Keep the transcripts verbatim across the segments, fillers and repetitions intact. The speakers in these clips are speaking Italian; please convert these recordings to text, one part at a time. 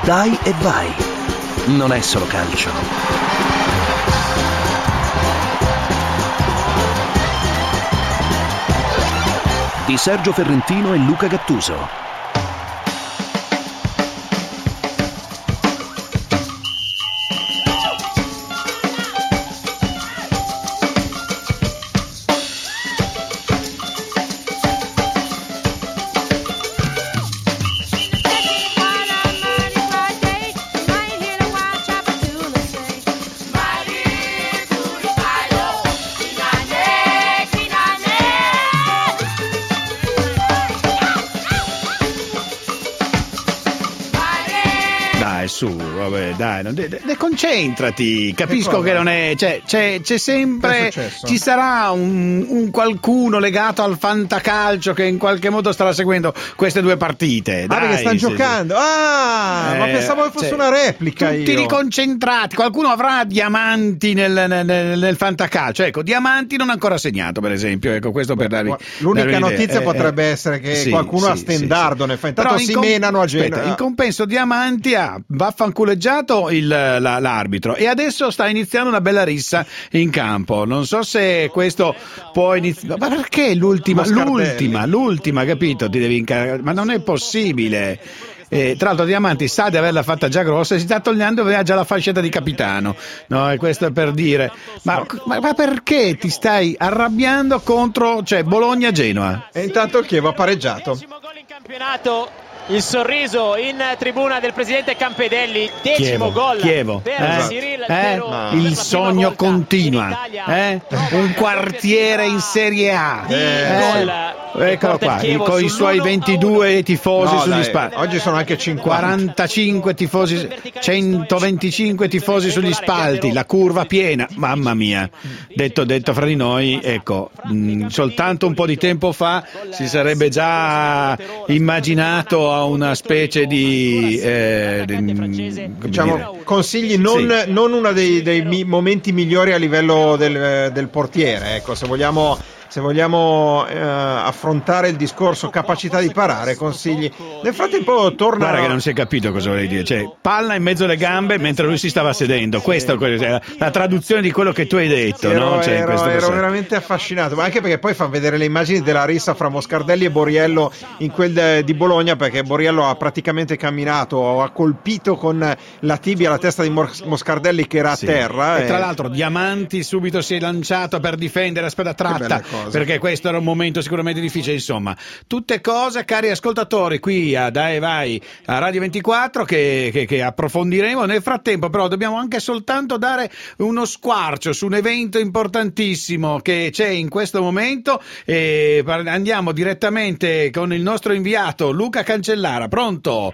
Dai e vai. Non è solo calcio. Di Sergio Ferrentino e Luca Gattuso. Su, vabbè, dai, non de- de- concentrati, capisco che, che non è, cioè, c'è, c'è sempre, ci sarà un, un qualcuno legato al fantacalcio che in qualche modo starà seguendo queste due partite. Ah, dai, perché stanno se, giocando, ah, eh, ma pensavo che fosse cioè, una replica. Tutti io. riconcentrati, qualcuno avrà diamanti nel, nel, nel, nel fantacalcio, ecco, diamanti non ancora segnato, per esempio, ecco, questo per darvi l'unica darvi notizia eh, potrebbe eh, essere che sì, qualcuno sì, ha stendardo sì, nel sì. intanto si com- menano a Genova. Aspetta, in compenso diamanti ha vaffanculeggiato il, la, l'arbitro e adesso sta iniziando una bella rissa in campo. Non so se questo può iniziare, ma perché l'ultima, l'ultima, l'ultima, capito? Ti devi incaricare, ma non è possibile. Eh, tra l'altro Diamanti sa di averla fatta già grossa e si sta togliendo, aveva già la fascetta di capitano, no? E questo è per dire, ma, ma, ma perché ti stai arrabbiando contro, cioè, Bologna-Genoa? E intanto il Chievo ha pareggiato. Decimo gol in campionato. Il sorriso in tribuna del presidente Campedelli, decimo Chievo, gol Chievo, per eh? Cyril, eh? no. Il sogno continua, eh? Un quartiere in Serie A, eh? Eccolo qua, con i suoi ventidue tifosi no, sugli dai, spalti. oggi sono anche cinquanta. quarantacinque tifosi, centoventicinque tifosi sugli spalti, la curva piena, mamma mia. Detto, detto fra di noi, ecco, mh, soltanto un po' di tempo fa si sarebbe già immaginato a una specie di, eh, di diciamo dire, consigli non, sì. non uno dei, dei mi- momenti migliori a livello del, del portiere, ecco, se vogliamo se vogliamo eh, affrontare il discorso capacità di parare, consigli. Nel frattempo torna. Guarda che non si è capito cosa volevi dire, cioè palla in mezzo alle gambe mentre lui si stava sedendo, sì. Questa è la, la traduzione di quello che tu hai detto, ero, no? Cioè, ero, questo ero veramente affascinato, ma anche perché poi fa vedere le immagini della rissa fra Moscardelli e Borriello in quel de, di Bologna, perché Borriello ha praticamente camminato, ha colpito con la tibia la testa di Moscardelli che era sì. a terra e, e tra e... l'altro Diamanti subito si è lanciato per difendere la spada tratta, perché questo era un momento sicuramente difficile. Insomma, tutte cose, cari ascoltatori, qui a Dai Vai a Radio ventiquattro che, che, che approfondiremo. Nel frattempo però dobbiamo anche soltanto dare uno squarcio su un evento importantissimo che c'è in questo momento e andiamo direttamente con il nostro inviato Luca Cancellara. Pronto?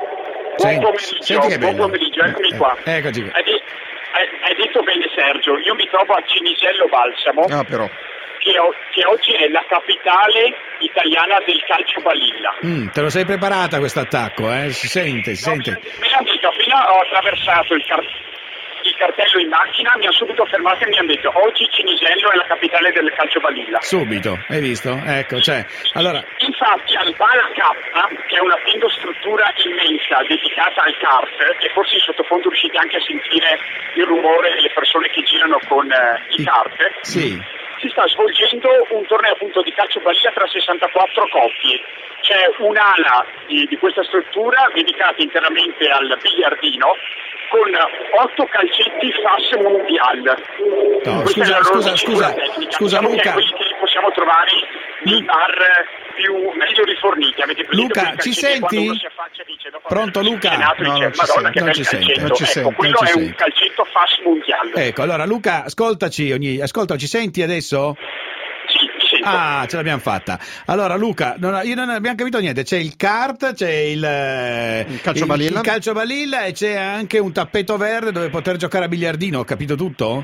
Buon pomeriggio, senti che buon bello. pomeriggio, eccomi qua. Eh, eccoci qua. Hai, de- hai, hai detto bene Sergio, io mi trovo a Cinisello Balsamo. Ah, però. Che, o- che oggi è la capitale italiana del calcio balilla. Mm, te lo sei preparata questo attacco, eh? Si sente, si No, sente. Me l'hanno detto, appena ho attraversato il, car- il cartello in macchina, mi hanno subito fermato e mi hanno detto oggi Cinisello è la capitale del calcio balilla. Subito, hai visto? Ecco, cioè, allora... Infatti al Bala K, che è una struttura immensa dedicata al kart, e forse in sottofondo riuscite anche a sentire il rumore delle persone che girano con eh, i kart, sì. si sta svolgendo un torneo appunto di calcio balilla tra sessantaquattro coppie. C'è un'ala di, di questa struttura dedicata interamente al biliardino con otto calcetti F A S Mondial. No, Questa scusa, è la loro scusa, scusa, tecnica. scusa Diciamo Luca. che è quelli che possiamo trovare nei bar più meglio riforniti. Avete Luca, ci senti? Dice, Pronto Luca? No, no, dice, non ci Madonna, sente, che non bel ci calcetto. sente, non ci ecco, sente, quello non ci è un sente. calcetto F A S Mondial. Ecco, allora Luca, ascoltaci, ogni, ascolta, ci senti adesso? Sì, mi sento. Ah, ce l'abbiamo fatta. Allora Luca, non, io non abbiamo capito niente, c'è il kart, c'è il, il calcio balilla, il, il calcio balilla e c'è anche un tappeto verde dove poter giocare a biliardino, ho capito tutto?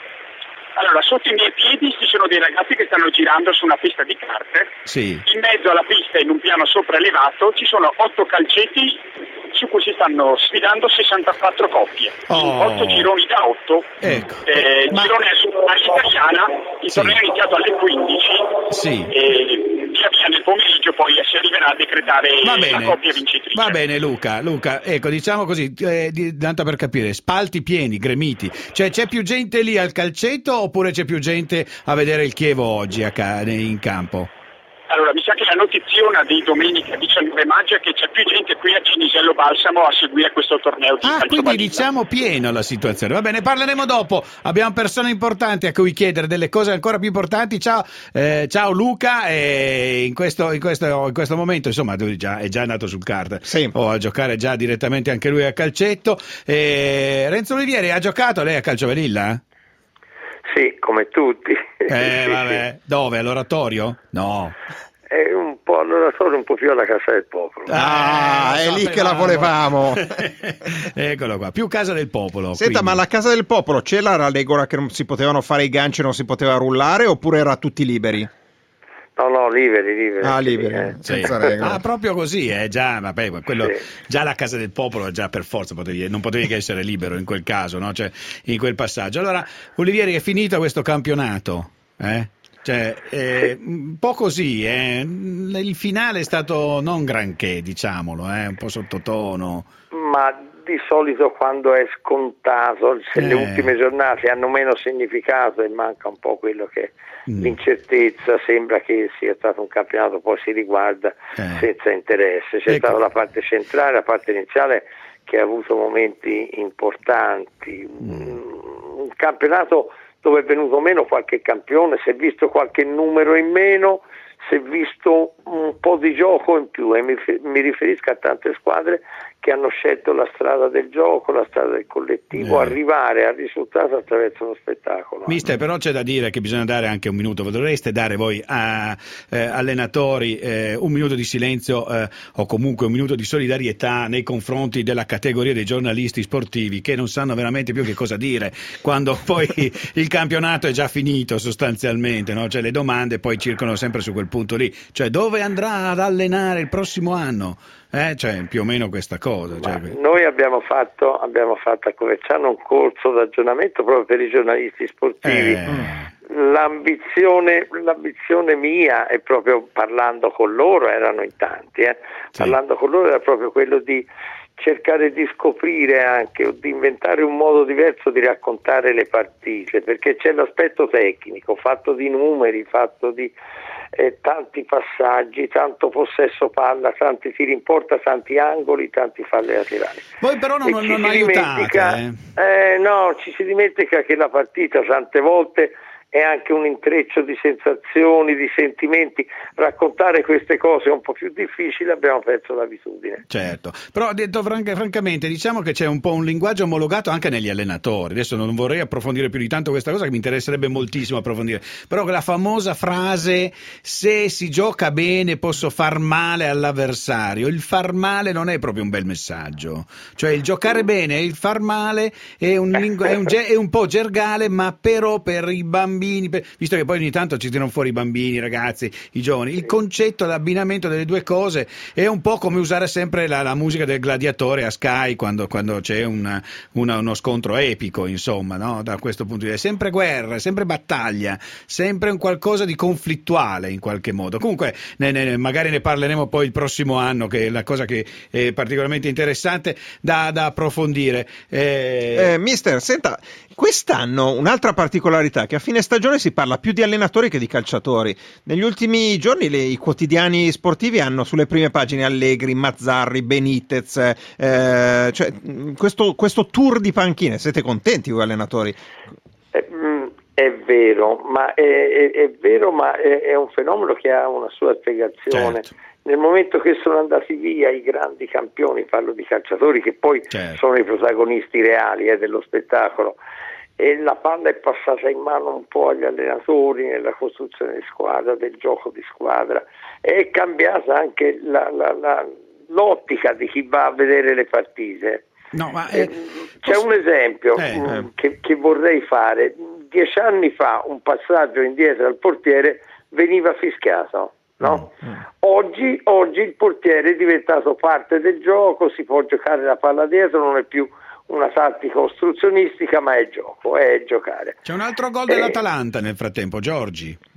Allora, sotto i miei piedi ci sono dei ragazzi che stanno girando su una pista di carte. Sì. In mezzo alla pista, in un piano sopraelevato, ci sono otto calcetti su cui si stanno sfidando sessantaquattro coppie. Oh. otto gironi da otto. Ecco. Eh, il Ma... girone è su italiana, il sì. torneo è iniziato alle quindici. Sì. E via via nel pomeriggio poi si arriverà a decretare Va la bene. coppia vincitrice. Va bene Luca, Luca, ecco diciamo così, eh, di- tanto per capire, spalti pieni, gremiti, cioè c'è più gente lì al calcetto oppure c'è più gente a vedere il Chievo oggi a ca- in campo? Allora, mi sa che la notiziona di domenica diciannove maggio è che c'è più gente qui a Cinisello Balsamo a seguire questo torneo di Ah, calcio quindi balilla. diciamo pieno la situazione. Va bene, parleremo dopo. Abbiamo persone importanti a cui chiedere delle cose ancora più importanti. Ciao, eh, ciao Luca. E in questo, in questo, in questo momento, insomma, lui già, è già andato sul kart Sì. o a giocare già direttamente anche lui a calcetto. E Renzo Olivieri ha giocato lei a calcio Velilla? Sì, come tutti. Eh, Sì, vabbè. Dove? All'oratorio? No. È un po' all'oratorio, un po' più alla Casa del Popolo. Ah, Eh, è lo lì che la volevamo. Eccolo qua, più Casa del Popolo. Senta, quindi. ma alla Casa del Popolo c'è la regola che non si potevano fare i ganci, non si poteva rullare, oppure era tutti liberi? No, no, liberi, liberi. Ah, sì, liberi, eh. senza regola. Ah, proprio così, eh, già, vabbè, quello, Sì. già la Casa del Popolo, già per forza potevi, non potevi che essere libero in quel caso, no? Cioè, in quel passaggio. Allora, Olivieri, è finito questo campionato, eh? Cioè, eh, un po' così, eh? Il finale è stato non granché, diciamolo, eh? Un po' sottotono. Ma di solito quando è scontato, se Eh. le ultime giornate hanno meno significato e manca un po' quello che Mm. l'incertezza, sembra che sia stato un campionato, poi si riguarda Eh. senza interesse. C'è Ecco. stata la parte centrale, la parte iniziale che ha avuto momenti importanti. Mm. Un campionato dove è venuto meno qualche campione, si è visto qualche numero in meno, si è visto un po' di gioco in più, e mi, mi riferisco a tante squadre che hanno scelto la strada del gioco, la strada del collettivo, Eh. arrivare al risultato attraverso lo spettacolo. Mister, però c'è da dire che bisogna dare anche un minuto, dovreste dare voi a eh, allenatori eh, un minuto di silenzio eh, o comunque un minuto di solidarietà nei confronti della categoria dei giornalisti sportivi che non sanno veramente più che cosa dire quando poi il campionato è già finito sostanzialmente, no? Cioè le domande poi circolano sempre su quel punto lì, cioè dove andrà ad allenare il prossimo anno? Eh, cioè più o meno questa cosa. Ma Cioè... noi abbiamo fatto, abbiamo fatto a Coverciano un corso d'aggiornamento proprio per i giornalisti sportivi. Eh. L'ambizione, l'ambizione mia, e proprio parlando con loro, erano in tanti, eh, Sì. parlando con loro era proprio quello di cercare di scoprire anche o di inventare un modo diverso di raccontare le partite, perché c'è l'aspetto tecnico, fatto di numeri, fatto di eh, tanti passaggi, tanto possesso palla, tanti tiri in porta, tanti angoli, tanti falli laterali. Voi però non, E non, ci non si aiutate. dimentica, Eh. eh, no, ci si dimentica che la partita tante volte è anche un intreccio di sensazioni, di sentimenti. Raccontare queste cose è un po' più difficile, abbiamo perso l'abitudine. Certo, però detto franc- francamente diciamo che c'è un po' un linguaggio omologato anche negli allenatori. Adesso non vorrei approfondire più di tanto questa cosa, che mi interesserebbe moltissimo approfondire, però la famosa frase se si gioca bene posso far male all'avversario, il far male non è proprio un bel messaggio, cioè il giocare bene e il far male è un, lingu- è un, ge- è un po' gergale, ma però per i bambini, per- visto che poi ogni tanto ci tirano fuori i bambini, i ragazzi, i giovani, il concetto, l'abbinamento delle due cose è un po' come usare sempre la, la musica del gladiatore a Sky quando, quando c'è una, una, uno scontro epico, insomma, no? Da questo punto di vista, sempre guerra, sempre battaglia, sempre un qualcosa di conflittuale in qualche modo. Comunque ne, ne, magari ne parleremo poi il prossimo anno, che è la cosa che è particolarmente interessante da, da approfondire. Eh... Eh, mister, senta, quest'anno un'altra particolarità, che a fine stagione si parla più di allenatori che di calciatori. Negli ultimi giorni le, i quotidiani sportivi hanno sulle prime pagine Allegri, Mazzarri, Benitez, eh, cioè questo, questo tour di panchine. Siete contenti voi allenatori? Eh, mh, è vero, ma è, è, è vero, ma è, è un fenomeno che ha una sua spiegazione. Certo. Nel momento che sono andati via i grandi campioni, parlo di calciatori che poi Certo. sono i protagonisti reali eh, dello spettacolo, e la palla è passata in mano un po' agli allenatori nella costruzione di squadra, del gioco di squadra, è cambiata anche la, la, la, l'ottica di chi va a vedere le partite. No, ma, eh, C'è posso- un esempio Eh, mh, eh. Che, che vorrei fare. Dieci anni fa un passaggio indietro al portiere veniva fischiato, no? Mm, mm. Oggi, oggi il portiere è diventato parte del gioco, si può giocare la palla dietro, non è più una tattica ostruzionistica, ma è gioco, è giocare. C'è un altro gol Eh, dell'Atalanta nel frattempo, Giorgi.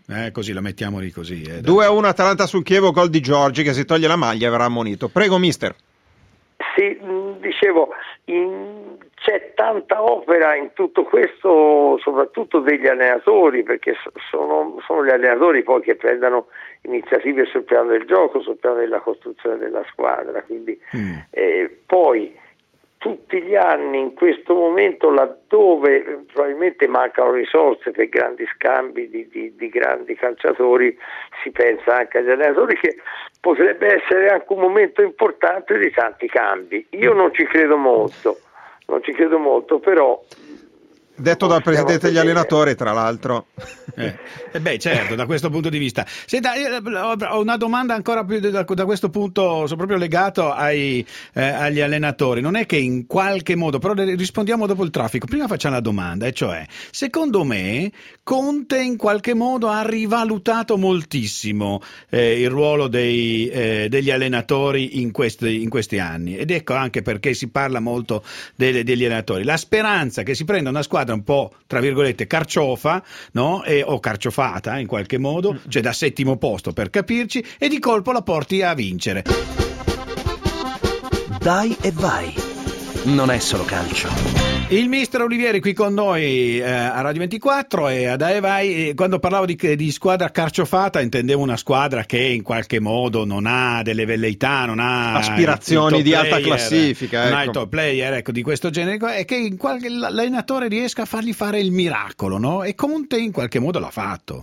eh, così la mettiamo lì così. Eh, due a uno Atalanta sul Chievo, gol di Giorgi che si toglie la maglia e verrà ammonito. Prego mister. Sì, dicevo, in, c'è tanta opera in tutto questo, soprattutto degli allenatori, perché sono, sono gli allenatori poi che prendono iniziative sul piano del gioco, sul piano della costruzione della squadra, quindi mm. eh, poi tutti gli anni in questo momento laddove probabilmente mancano risorse per grandi scambi di, di, di grandi calciatori, si pensa anche agli allenatori che potrebbe essere anche un momento importante di tanti cambi. Io non ci credo molto, non ci credo molto, però detto dal presidente degli allenatori, tra l'altro. Eh, eh beh, certo, da questo punto di vista. Senta, ho una domanda ancora più da, da questo punto, sono proprio legato ai, eh, agli allenatori. Non è che in qualche modo, però rispondiamo dopo il traffico. Prima facciamo la domanda, e cioè, secondo me, Conte in qualche modo ha rivalutato moltissimo eh, il ruolo dei, eh, degli allenatori in questi, in questi anni. Ed ecco anche perché si parla molto delle, degli allenatori. La speranza che si prenda una squadra un po' tra virgolette carciofa, no? E, o carciofata in qualche modo, cioè da settimo posto per capirci, e di colpo la porti a vincere. Dai e vai, non è solo calcio. Il mister Olivieri qui con noi eh, a Radio ventiquattro e a Dai e vai. E quando parlavo di, di squadra carciofata intendevo una squadra che in qualche modo non ha delle velleità, non ha aspirazioni di alta classifica, non ecco. ha il top player, ecco, di questo genere, e che in qualche, l'allenatore riesca a fargli fare il miracolo, no? E Conte in qualche modo l'ha fatto.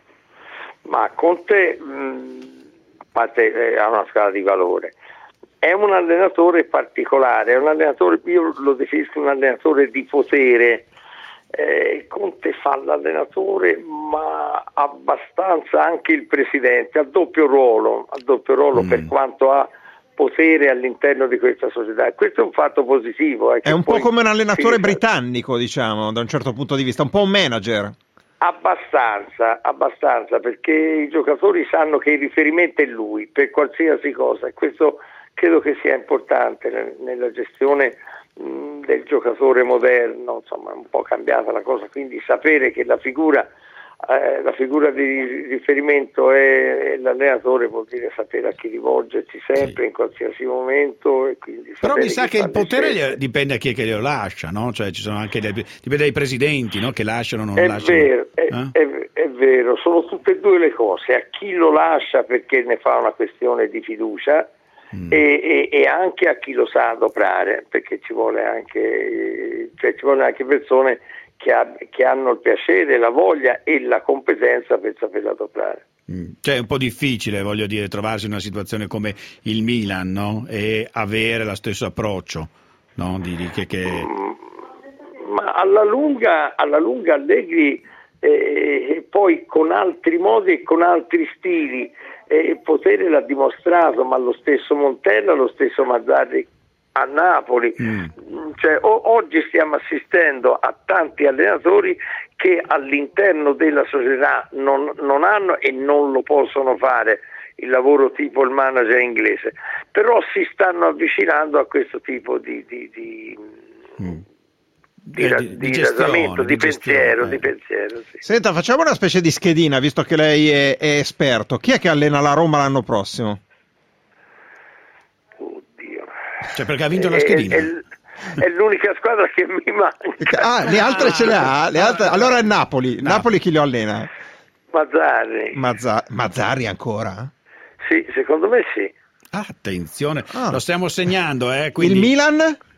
Ma Conte mh, a parte eh, ha una scala di valore. È un allenatore particolare, è un allenatore, io lo definisco un allenatore di potere. Eh, Conte fa l'allenatore, ma abbastanza anche il presidente, a doppio ruolo, a doppio ruolo mm. per quanto ha potere all'interno di questa società. E questo è un fatto positivo. Eh, è un po' come un allenatore britannico, diciamo, da un certo punto di vista, un po' un manager. Abbastanza, abbastanza, perché i giocatori sanno che il riferimento è lui per qualsiasi cosa, e questo credo che sia importante nella gestione mh, del giocatore moderno. Insomma, è un po' cambiata la cosa, quindi sapere che la figura eh, la figura di riferimento è l'allenatore vuol dire sapere a chi rivolgersi sempre, sì, in qualsiasi momento, e quindi però mi sa che il potere scelte. Dipende a chi è che glielo lascia, no? Cioè ci sono anche delle, dipende dai presidenti, no? Che lasciano o non è lasciano. Vero, è, eh? è, è vero, sono tutte e due le cose, a chi lo lascia perché ne fa una questione di fiducia, Mm. E, e, e anche a chi lo sa adoprare, perché ci vuole anche, cioè ci vuole anche persone che, ha, che hanno il piacere, la voglia e la competenza per saperla adoprare. Mm. Cioè è un po' difficile, voglio dire, trovarsi in una situazione come il Milan, no? E avere lo stesso approccio, no? Di, di che, che... Mm, ma alla lunga, alla lunga Allegri eh, e poi con altri modi e con altri stili. E il potere l'ha dimostrato, ma lo stesso Montella, lo stesso Mazzarri a Napoli, mm. cioè, o, oggi stiamo assistendo a tanti allenatori che all'interno della società non, non hanno e non lo possono fare il lavoro tipo il manager inglese, però si stanno avvicinando a questo tipo di, di, di mm. Di, eh, di, di, di ragionamento, di, di pensiero, gestione, di pensiero sì. Senta, facciamo una specie di schedina, visto che lei è, è esperto. Chi è che allena la Roma l'anno prossimo? Oddio. Cioè, perché ha vinto la schedina? È, è, è l'unica squadra che mi manca. Ah, le altre ce le ha? Le altre... Allora è Napoli. No. Napoli chi lo allena? Mazzarri. Mazza... Mazzarri ancora? Sì, secondo me sì. Ah, attenzione, ah. lo stiamo segnando, eh, quindi... Il Milan?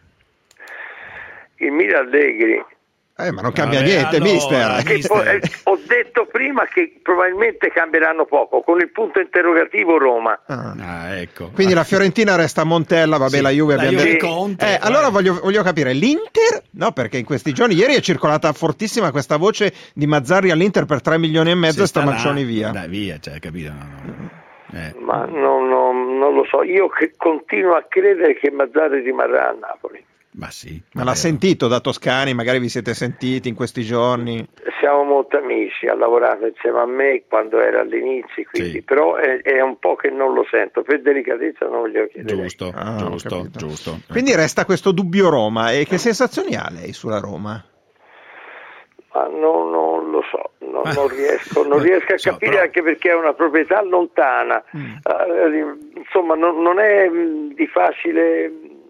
Il Milan Allegri. Eh, ma non cambia Vabbè, niente, allora, mister. Che po- eh, ho detto prima che probabilmente cambieranno poco, con il punto interrogativo Roma. Ah. Ah, ecco. Quindi la Fiorentina resta a Montella, vabbè, sì, la Juve la abbiamo Juve detto. Conte, eh, allora voglio, voglio capire, l'Inter? No, perché in questi giorni, ieri è circolata fortissima questa voce di Mazzarri all'Inter per tre milioni e mezzo e sta Marcioni via. Dai, via, cioè, capito? No, no. Eh. Ma no, no, non lo so, io che continuo a credere che Mazzarri rimarrà a Napoli. Ma sì. Ma l'ha sentito da Toscani, magari vi siete sentiti in questi giorni? Siamo molto amici, ha lavorato insieme a me quando era all'inizio, quindi, sì. Però è, è un po' che non lo sento, per delicatezza non glielo chiedo. Giusto, ah, giusto, giusto. Quindi resta questo dubbio Roma, e che sensazioni ha lei sulla Roma? Ma no, non lo so, non ah. non riesco, non riesco a so, capire, però... anche perché è una proprietà lontana, mm. uh, insomma non, non è mh, di facile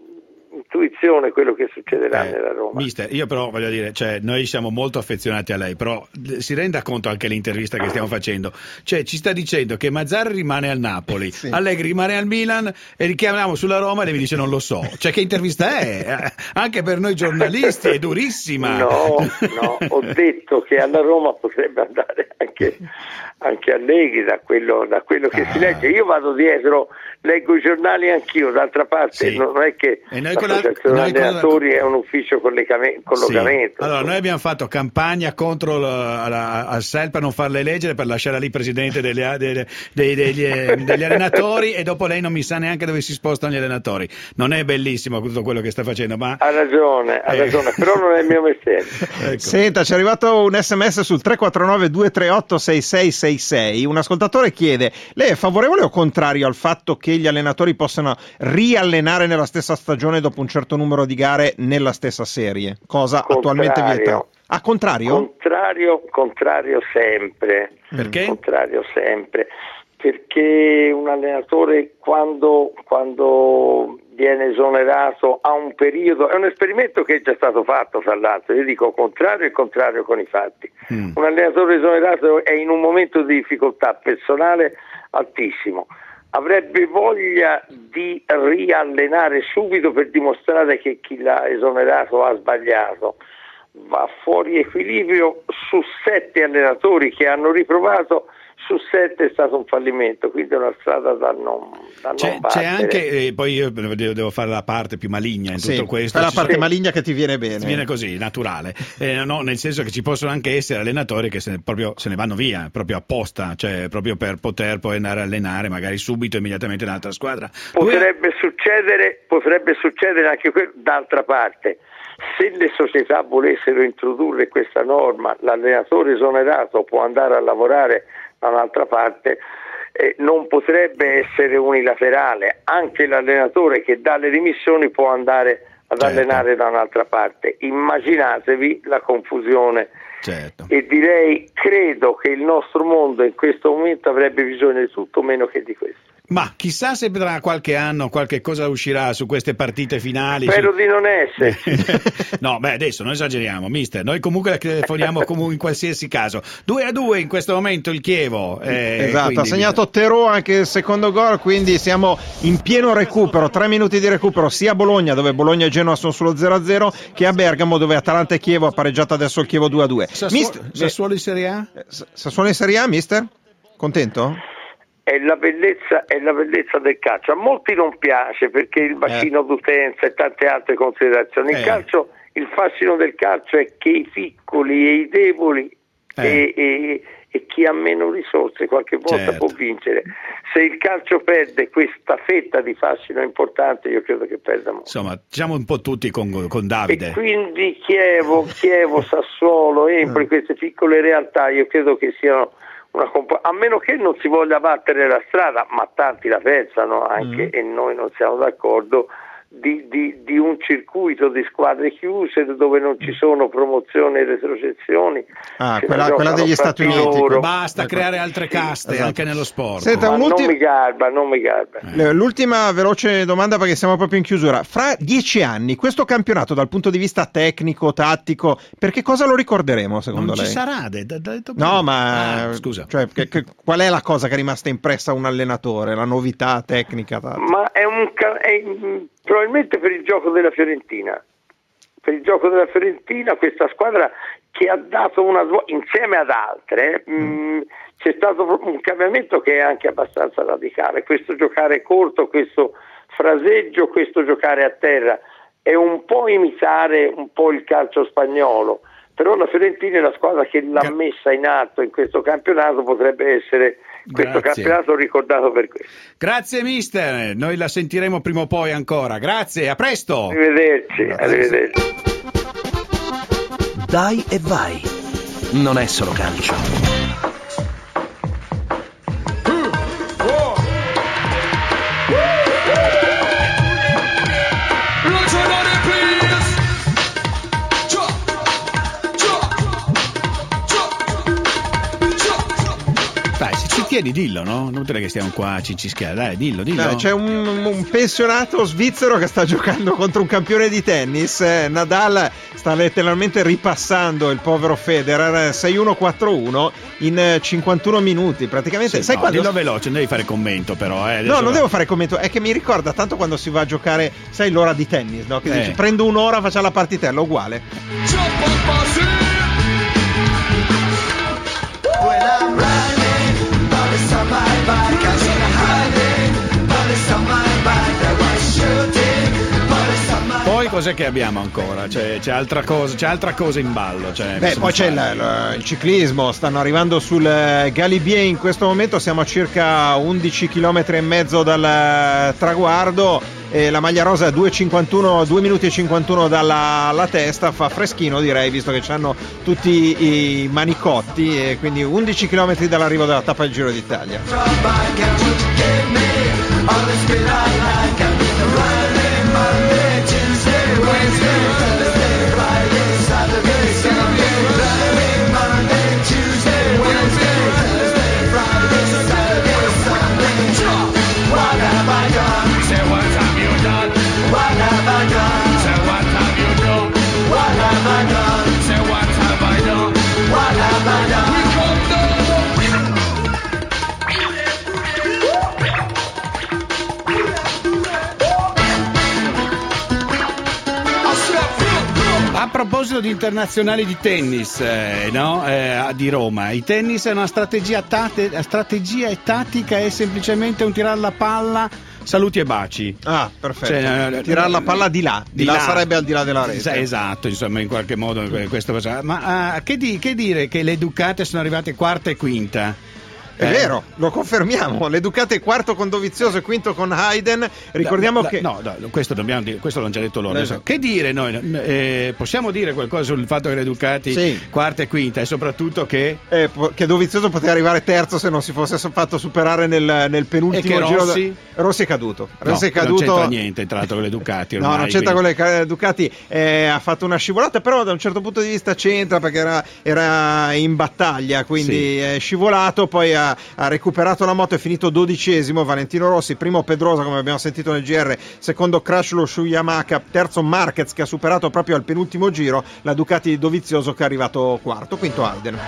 intuizione quello che succederà eh, nella Roma. Mister, io però voglio dire, cioè, noi siamo molto affezionati a lei, però si renda conto anche l'intervista che stiamo facendo, cioè ci sta dicendo che Mazzarri rimane al Napoli, sì. Allegri rimane al Milan e richiamiamo sulla Roma e lei mi dice non lo so, cioè che intervista è? Anche per noi giornalisti è durissima. No, no, ho detto che alla Roma potrebbe andare anche, anche Allegri, da quello, da quello che ah. si legge. Io vado dietro, leggo i giornali anch'io, d'altra parte sì. non è che l'associazione allenatori è un ufficio collocamento. Sì. Allora noi abbiamo fatto campagna contro al S E L per non farle eleggere, per lasciare lì presidente degli, degli, degli, degli, degli allenatori, e dopo lei non mi sa neanche dove si spostano gli allenatori. Non è bellissimo tutto quello che sta facendo, ma ha ragione, ha eh. ragione, però non è il mio mestiere. Ecco. Senta, ci è arrivato un sms sul tre quattro nove due tre otto sei sei sei sei. Un ascoltatore chiede: lei è favorevole o contrario al fatto che gli allenatori possano riallenare nella stessa stagione dopo un certo numero di gare nella stessa serie, cosa contrario. attualmente vietata? Ah, contrario? Contrario, contrario sempre. Perché? Contrario sempre, perché un allenatore quando, quando viene esonerato ha un periodo, è un esperimento che è già stato fatto fra l'altro, io dico contrario e contrario con i fatti. Mm. Un allenatore esonerato è in un momento di difficoltà personale altissimo, avrebbe voglia di riallenare subito per dimostrare che chi l'ha esonerato ha sbagliato, va fuori equilibrio. Su sette allenatori che hanno riprovato, su sette è stato un fallimento, quindi è una strada da non, da c'è, non battere. C'è anche, eh, poi io devo fare la parte più maligna in sì, tutto questo. È la parte sì. maligna che ti viene bene. Ti viene così, naturale. Eh, no, nel senso che ci possono anche essere allenatori che se ne, proprio, se ne vanno via, proprio apposta, cioè proprio per poter poi andare a allenare magari subito, immediatamente in un'altra squadra. Potrebbe Due... succedere, potrebbe succedere anche quello d'altra parte. Se le società volessero introdurre questa norma, l'allenatore esonerato può andare a lavorare da un'altra parte, eh, non potrebbe essere unilaterale, anche l'allenatore che dà le dimissioni può andare ad certo. allenare da un'altra parte. Immaginatevi la confusione. Certo. E direi, credo che il nostro mondo in questo momento avrebbe bisogno di tutto meno che di questo. Ma chissà se tra qualche anno qualche cosa uscirà su queste partite finali. Spero su... di non essere. No, beh, adesso non esageriamo, mister. Noi comunque la telefoniamo comunque in qualsiasi caso. due a due in questo momento il Chievo. Eh, esatto, quindi... ha segnato Terò anche il secondo gol, quindi siamo in pieno recupero. Tre minuti di recupero sia a Bologna, dove Bologna e Genoa sono sullo zero a zero, che a Bergamo, dove Atalanta e Chievo ha pareggiato adesso il Chievo due a due. Sassuolo, mister... Sassuolo in Serie A? Sassuolo in Serie A, mister? Contento? È la bellezza, è la bellezza del calcio. A molti non piace perché il bacino eh. d'utenza e tante altre considerazioni. Il eh. calcio, il fascino del calcio è che i piccoli e i deboli eh. e, e, e chi ha meno risorse qualche volta certo. può vincere. Se il calcio perde questa fetta di fascino importante, io credo che perda molto. Insomma, siamo un po' tutti con, con Davide. E quindi Chievo, Chievo, Sassuolo, Empoli, queste piccole realtà, io credo che siano una comp- a meno che non si voglia battere la strada, ma tanti la pensano anche mm. e noi non siamo d'accordo, di, di, di un circuito di squadre chiuse dove non ci sono promozioni e retrocessioni. Ah, quella, quella degli Stati Uniti. Loro. Basta ecco. creare altre caste esatto. anche nello sport. Senta, ma non mi garba, non mi garba. Eh. L'ultima veloce domanda, perché siamo proprio in chiusura. Fra dieci anni questo campionato dal punto di vista tecnico, tattico, per che cosa lo ricorderemo secondo non lei? Non ci sarà. De, de, de, de, no, ma ah, scusa. Cioè, che, che, qual è la cosa che è rimasta impressa a un allenatore? La novità tecnica? Tattica? Ma è un... È, probabilmente per il gioco della Fiorentina, per il gioco della Fiorentina, questa squadra che ha dato una insieme ad altre, mm. mh, c'è stato un cambiamento che è anche abbastanza radicale. Questo giocare corto, questo fraseggio, questo giocare a terra è un po' imitare un po' il calcio spagnolo, però la Fiorentina è la squadra che l'ha messa in atto in questo campionato, potrebbe essere questo Grazie. campionato ricordato per questo. Grazie mister, noi la sentiremo prima o poi ancora. Grazie, a presto. Arrivederci, arrivederci. Dai e vai. Non è solo calcio. chiedi, dillo, no? Non che stiamo qua a cincischiare, dai, dillo, dillo. No, c'è un, un pensionato svizzero che sta giocando contro un campione di tennis. eh, Nadal sta letteralmente ripassando il povero Federer sei uno quattro uno in cinquantuno minuti praticamente. Sì, sai no, quando... dillo veloce, non devi fare commento però, eh. No, non devo fare commento, è che mi ricorda tanto quando si va a giocare, sai, l'ora di tennis, no? Che eh. dici, prendo un'ora, facciamo la partitella, uguale. Poi cos'è che abbiamo ancora? C'è, c'è altra cosa, c'è altra cosa in ballo. Cioè, Beh, poi c'è il, il, il ciclismo, stanno arrivando sul Galibier in questo momento, siamo a circa undici chilometri e mezzo dal traguardo e la maglia rosa due cinquantuno, due minuti e cinquantuno dalla la testa, fa freschino direi visto che hanno tutti i manicotti e quindi undici chilometri dall'arrivo della tappa del Giro d'Italia. A proposito di internazionali di tennis, eh, no? eh, di Roma, il tennis è una strategia, tate, strategia e tattica, è semplicemente un tirare la palla, saluti e baci. Ah, perfetto. Cioè, tirare la palla di là, di, di là, là sarebbe al di là della rete. Esatto, insomma, in qualche modo questa cosa. Ma uh, che, di, che dire che le Ducati sono arrivate quarta e quinta? È eh. vero, lo confermiamo. Le Ducati quarto con Dovizioso e quinto con Hayden. Ricordiamo la, la, che. No, no, questo dobbiamo dire, questo l'hanno già detto loro. Esatto. Che dire noi? Eh, possiamo dire qualcosa sul fatto che le Ducati sì. quarta e quinta e soprattutto che. Eh, che Dovizioso poteva arrivare terzo se non si fosse fatto superare nel, nel penultimo e che giro. Rossi? Da... Rossi è caduto. Rossi no, è caduto. Non c'entra niente tra l'altro con le Ducati. Ormai, no, non c'entra quindi... con le Ducati. Eh, ha fatto una scivolata, però da un certo punto di vista c'entra perché era, era in battaglia, quindi sì. è scivolato, poi ha, ha recuperato la moto, è finito dodicesimo Valentino Rossi, primo Pedrosa come abbiamo sentito nel G R, secondo Crashlow su Yamaha, terzo Marquez che ha superato proprio al penultimo giro la Ducati di Dovizioso che è arrivato quarto, quinto Hayden.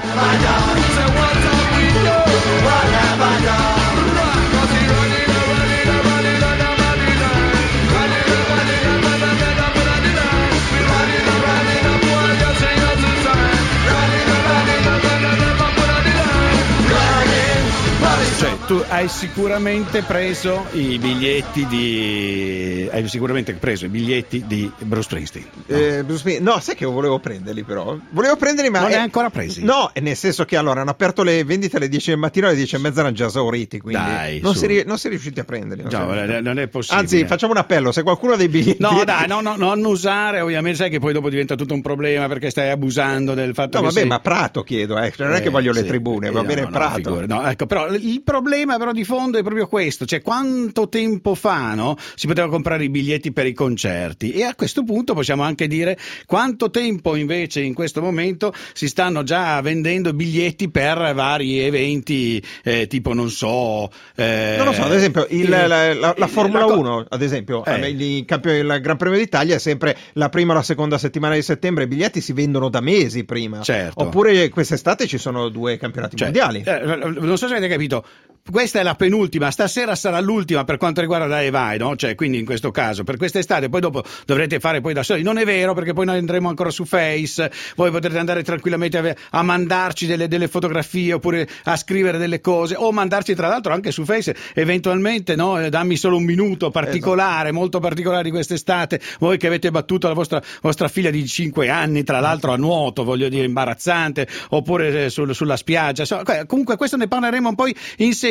Cioè, tu hai sicuramente preso i biglietti di hai sicuramente preso i biglietti di Bruce Springsteen. No, eh, Bruce Springsteen, no sai che volevo prenderli però. Volevo prenderli ma non è... li hai ancora presi? No, nel senso che allora hanno aperto le vendite alle dieci del mattino e alle dieci e mezza erano già esauriti, quindi dai, non, si, non si è riusciti a prenderli. Non, no, si non è possibile. Anzi, facciamo un appello, se qualcuno ha dei biglietti. No, dai, no, no, non usare, ovviamente sai che poi dopo diventa tutto un problema perché stai abusando del fatto no, che vabbè, sei... ma Prato chiedo, eh. non è che voglio eh, le sì, tribune, eh, va no, bene no, Prato. No, no, ecco, però il problema però di fondo è proprio questo, cioè quanto tempo fa, no? Si poteva comprare i biglietti per i concerti e a questo punto possiamo anche dire quanto tempo invece in questo momento si stanno già vendendo biglietti per vari eventi eh, tipo non so eh, non lo so, ad esempio il, eh, la, la, la Formula la, uno ad esempio eh. il, campione, il Gran Premio d'Italia è sempre la prima o la seconda settimana di settembre, i biglietti si vendono da mesi prima, certo. Oppure quest'estate ci sono due campionati cioè, mondiali eh, non so se avete capito, questa è la penultima, stasera sarà l'ultima per quanto riguarda Dai e Vai, no? Cioè, quindi in questo caso per quest'estate, poi dopo dovrete fare poi da soli. Non è vero, perché poi noi andremo ancora su Face, voi potrete andare tranquillamente a, a mandarci delle, delle fotografie oppure a scrivere delle cose o mandarci tra l'altro anche su Face eventualmente, no? Dammi solo un minuto particolare, esatto. molto particolare di quest'estate, voi che avete battuto la vostra, vostra figlia di cinque anni tra l'altro a nuoto, voglio dire imbarazzante, oppure sul, sulla spiaggia, so, comunque questo ne parleremo poi in seguito.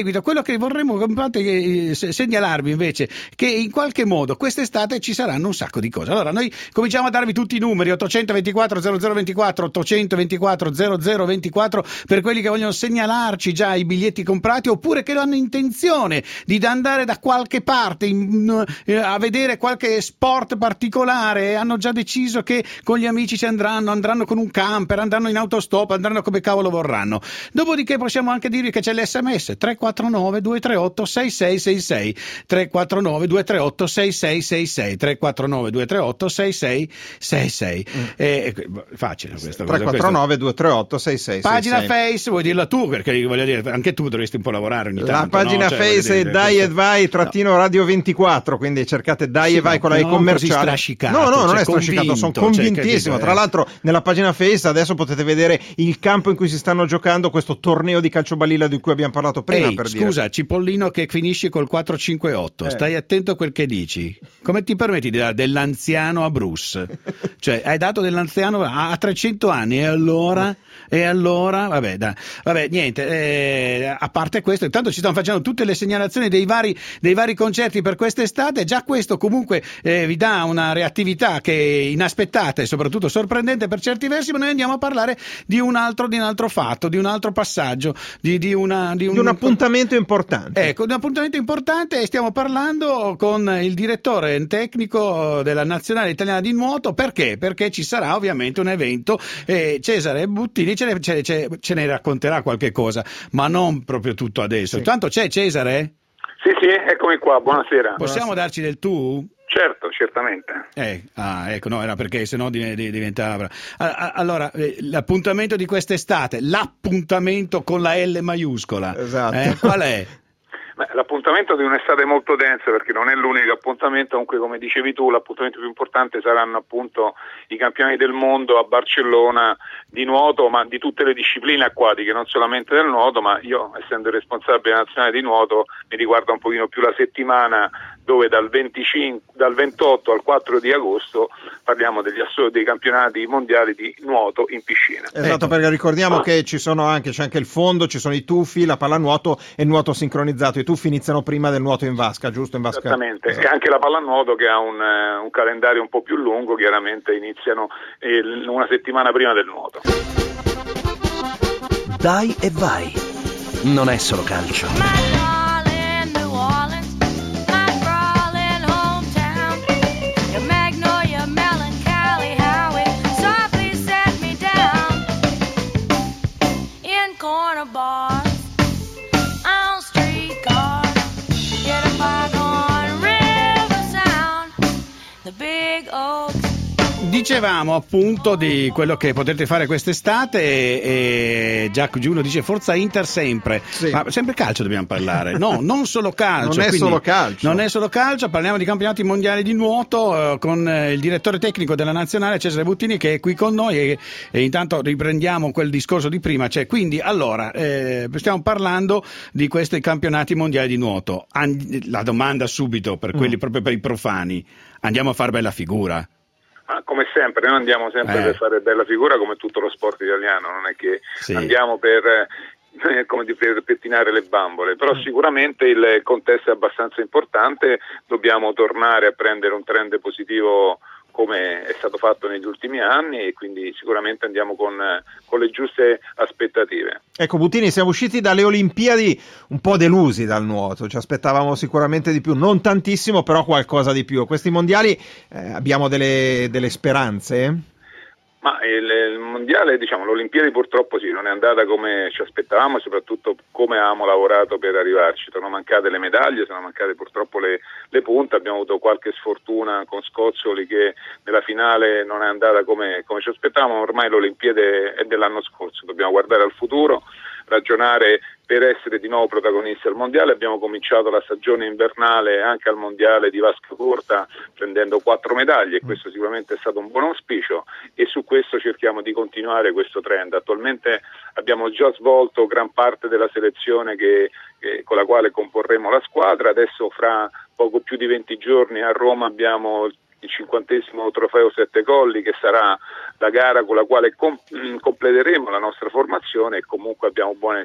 arbitro. Quello che vorremmo eh, segnalarvi invece che in qualche modo quest'estate ci saranno un sacco di cose. Allora noi cominciamo a darvi tutti i numeri: ottocentoventiquattro zero zero ventiquattro, ottocentoventiquattro zero zero ventiquattro per quelli che vogliono segnalarci già i biglietti comprati oppure che hanno intenzione di andare da qualche parte in, eh, a vedere qualche sport particolare, hanno già deciso che con gli amici ci andranno, andranno con un camper, andranno in autostop, andranno come cavolo vorranno. Dopodiché possiamo anche dirvi che c'è l'esse emme esse tre quattro nove due tre otto sei sei sei sei, tre quattro nove due tre otto sei sei sei sei, tre quattro nove due tre otto sei sei sei sei. Mm. Eh, facile questa cosa. tre quattro nove due tre otto sei sei sei sei. Pagina Face, vuoi dirla tu? Perché voglio dire, anche tu dovresti un po' lavorare ogni tanto. La pagina no? cioè, Face è dire, Dai e Vai trattino no. Radio ventiquattro, quindi cercate Dai sì, e Vai con la E commerciale. No, no, non cioè, è strascicato, sono convintissimo. Cioè, Tra l'altro nella pagina Face adesso potete vedere il campo in cui si stanno giocando questo torneo di calcio balilla di cui abbiamo parlato prima. Ehi, per scusa, dire. Cipollino che finisci col quattro cinque otto, eh. stai attento a quel che dici. Come ti permetti di dare dell'anziano a Bruce? Cioè, hai dato dell'anziano a trecento anni e allora... E allora, vabbè, da, vabbè niente, eh, a parte questo, intanto ci stanno facendo tutte le segnalazioni dei vari, dei vari concerti per quest'estate, già questo comunque eh, vi dà una reattività che è inaspettata e soprattutto sorprendente per certi versi, ma noi andiamo a parlare di un altro, di un altro fatto, di un altro passaggio, di, di, una, di, un, di un appuntamento importante. Ecco, di un appuntamento importante e stiamo parlando con il direttore tecnico della Nazionale Italiana di Nuoto, perché? Perché ci sarà ovviamente un evento, eh, Cesare Buttini Ce ne, ce, ce, ce ne racconterà qualche cosa, ma non proprio tutto adesso. Sì. Tanto c'è Cesare? Sì, sì, eccomi qua, buonasera. Possiamo buonasera. darci del tu? Certo, certamente. Eh, ah, ecco, no, era perché sennò diventava... Allora, l'appuntamento di quest'estate, l'appuntamento con la L maiuscola, esatto. eh, qual è? Beh, l'appuntamento di un'estate molto densa, perché non è l'unico appuntamento, comunque come dicevi tu l'appuntamento più importante saranno appunto i campionati del mondo a Barcellona di nuoto, ma di tutte le discipline acquatiche, non solamente del nuoto, ma io essendo il responsabile nazionale di nuoto mi riguarda un pochino più la settimana dove dal venticinque, dal ventotto al quattro di agosto parliamo degli assol- dei campionati mondiali di nuoto in piscina. Esatto, ecco. Perché ricordiamo che ci sono anche, c'è anche il fondo, ci sono i tuffi, la pallanuoto e il nuoto sincronizzato. I tuffi iniziano prima del nuoto in vasca, giusto? In vasca. Esattamente, esatto. E anche la pallanuoto che ha un, uh, un calendario un po' più lungo, chiaramente iniziano eh, una settimana prima del nuoto. Dai e Vai, non è solo calcio. Dicevamo appunto di quello che potete fare quest'estate e, e Jack Giuno dice forza Inter sempre, sì. Ma sempre calcio dobbiamo parlare, no, non solo calcio. Non è solo calcio. Non è solo calcio, parliamo di campionati mondiali di nuoto eh, con eh, il direttore tecnico della nazionale Cesare Buttini che è qui con noi e, e intanto riprendiamo quel discorso di prima, cioè quindi allora eh, stiamo parlando di questi campionati mondiali di nuoto. An- la domanda subito per quelli mm. proprio per i profani, andiamo a fare bella figura? Ma come sempre, noi andiamo sempre eh. per fare bella figura come tutto lo sport italiano, non è che sì. andiamo per, eh, come di, per pettinare le bambole, però mm. sicuramente il contesto è abbastanza importante, dobbiamo tornare a prendere un trend positivo come è stato fatto negli ultimi anni e quindi sicuramente andiamo con, con le giuste aspettative. Ecco Buttini, siamo usciti dalle Olimpiadi un po' delusi dal nuoto, ci aspettavamo sicuramente di più, non tantissimo però qualcosa di più. Questi mondiali eh, abbiamo delle, delle speranze? Ma il, il mondiale, diciamo, l'Olimpiadi purtroppo sì, non è andata come ci aspettavamo e soprattutto come avevamo lavorato per arrivarci. Sono mancate le medaglie, sono mancate purtroppo le, le punte, abbiamo avuto qualche sfortuna con Scozzoli che nella finale non è andata come, come ci aspettavamo, ormai l'Olimpiadi è dell'anno scorso, dobbiamo guardare al futuro, ragionare per essere di nuovo protagonisti al mondiale. Abbiamo cominciato la stagione invernale anche al mondiale di vasca corta prendendo quattro medaglie e questo sicuramente è stato un buon auspicio e su questo cerchiamo di continuare questo trend. Attualmente abbiamo già svolto gran parte della selezione che, che, con la quale comporremo la squadra, adesso fra poco più di venti giorni a Roma abbiamo il cinquantesimo trofeo Sette Colli che sarà la gara con la quale com- completeremo la nostra formazione e comunque abbiamo buone,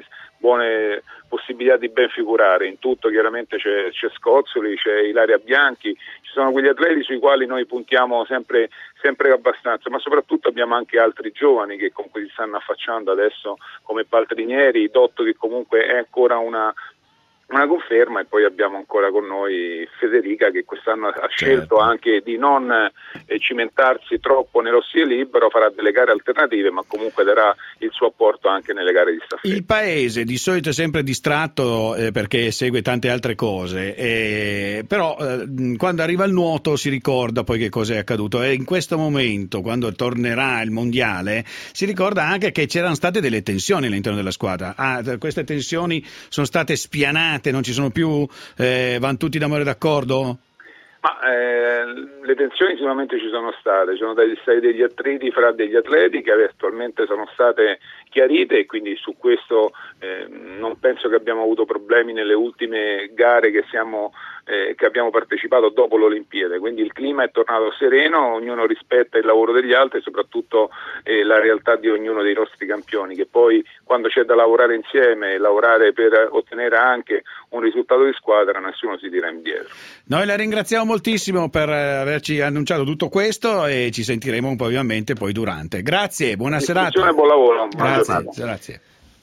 buone possibilità di ben figurare. In tutto chiaramente c'è, c'è Scozzoli, c'è Ilaria Bianchi, ci sono quegli atleti sui quali noi puntiamo sempre, sempre abbastanza, ma soprattutto abbiamo anche altri giovani che comunque si stanno affacciando adesso, come Paltrinieri, Dotto, che comunque è ancora una una conferma, e poi abbiamo ancora con noi Federica, che quest'anno ha scelto, certo, anche di non eh, cimentarsi troppo nello stile libero, farà delle gare alternative, ma comunque darà il suo apporto anche nelle gare di staffetta. Il paese di solito è sempre distratto eh, perché segue tante altre cose, eh, però eh, quando arriva il nuoto si ricorda poi che cosa è accaduto, e in questo momento, quando tornerà il mondiale, si ricorda anche che c'erano state delle tensioni all'interno della squadra. Ah, queste tensioni sono state spianate, non ci sono più, eh, vanno tutti d'amore d'accordo? Ma eh, le tensioni sicuramente ci sono state, ci sono stati degli attriti fra degli atleti che attualmente sono state chiarite, e quindi su questo eh, non penso che abbiamo avuto problemi nelle ultime gare che siamo eh, che abbiamo partecipato dopo l'Olimpiade, quindi il clima è tornato sereno, ognuno rispetta il lavoro degli altri e soprattutto eh, la realtà di ognuno dei nostri campioni, che poi quando c'è da lavorare insieme e lavorare per ottenere anche un risultato di squadra, nessuno si tira indietro. Noi la ringraziamo moltissimo per averci annunciato tutto questo, e ci sentiremo un po' ovviamente poi durante. Grazie, buona serata. Buon lavoro. Grazie, grazie.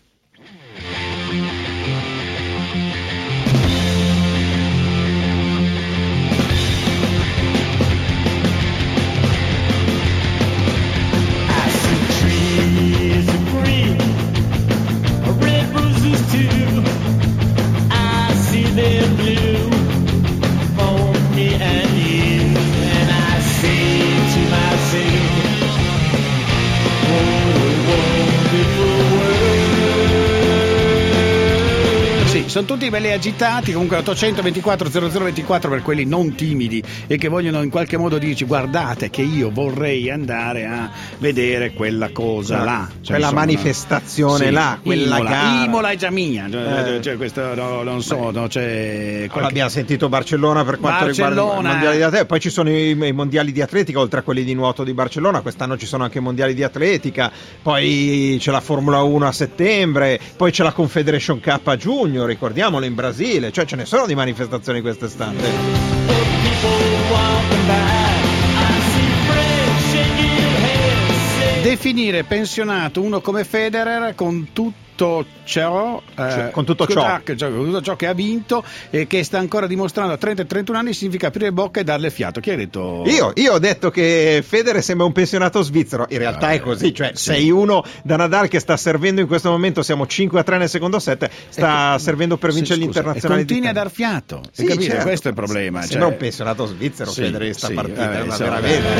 Sono tutti belli agitati, comunque ottocento ventiquattro zero zero ventiquattro per quelli non timidi e che vogliono in qualche modo dirci: guardate che io vorrei andare a vedere quella cosa no, là, cioè, quella insomma, manifestazione sì, là, quella Imola, gara. Imola è già mia, cioè, eh. cioè, questo no, non so, no, c'è qualche... Abbiamo sentito Barcellona per quanto Barcellona. riguarda i mondiali di atletica, poi ci sono i, i mondiali di atletica oltre a quelli di nuoto di Barcellona, quest'anno ci sono anche i mondiali di atletica, poi c'è la Formula uno a settembre, poi c'è la Confederation Cup a giugno, ricordiamolo, in Brasile. Cioè ce ne sono di manifestazioni quest'estate. Definire pensionato uno come Federer con tutto ciò, eh, cioè, con tutto ciò. Cioè, con tutto ciò che ha vinto e che sta ancora dimostrando a trenta e trentuno anni, significa aprire bocca e darle fiato. Chi ha detto? Io, io ho detto che Federer sembra un pensionato svizzero, in realtà ah, è così, cioè sì. sei uno da Nadal che sta servendo in questo momento, siamo cinque a tre nel secondo set, sta ecco, servendo per vincere sì, gli internazionali. E continui a dar fiato, sì, certo. Questo è il problema. Sembra cioè... un pensionato svizzero sì, Federer sta sì, partita, eh, è una so,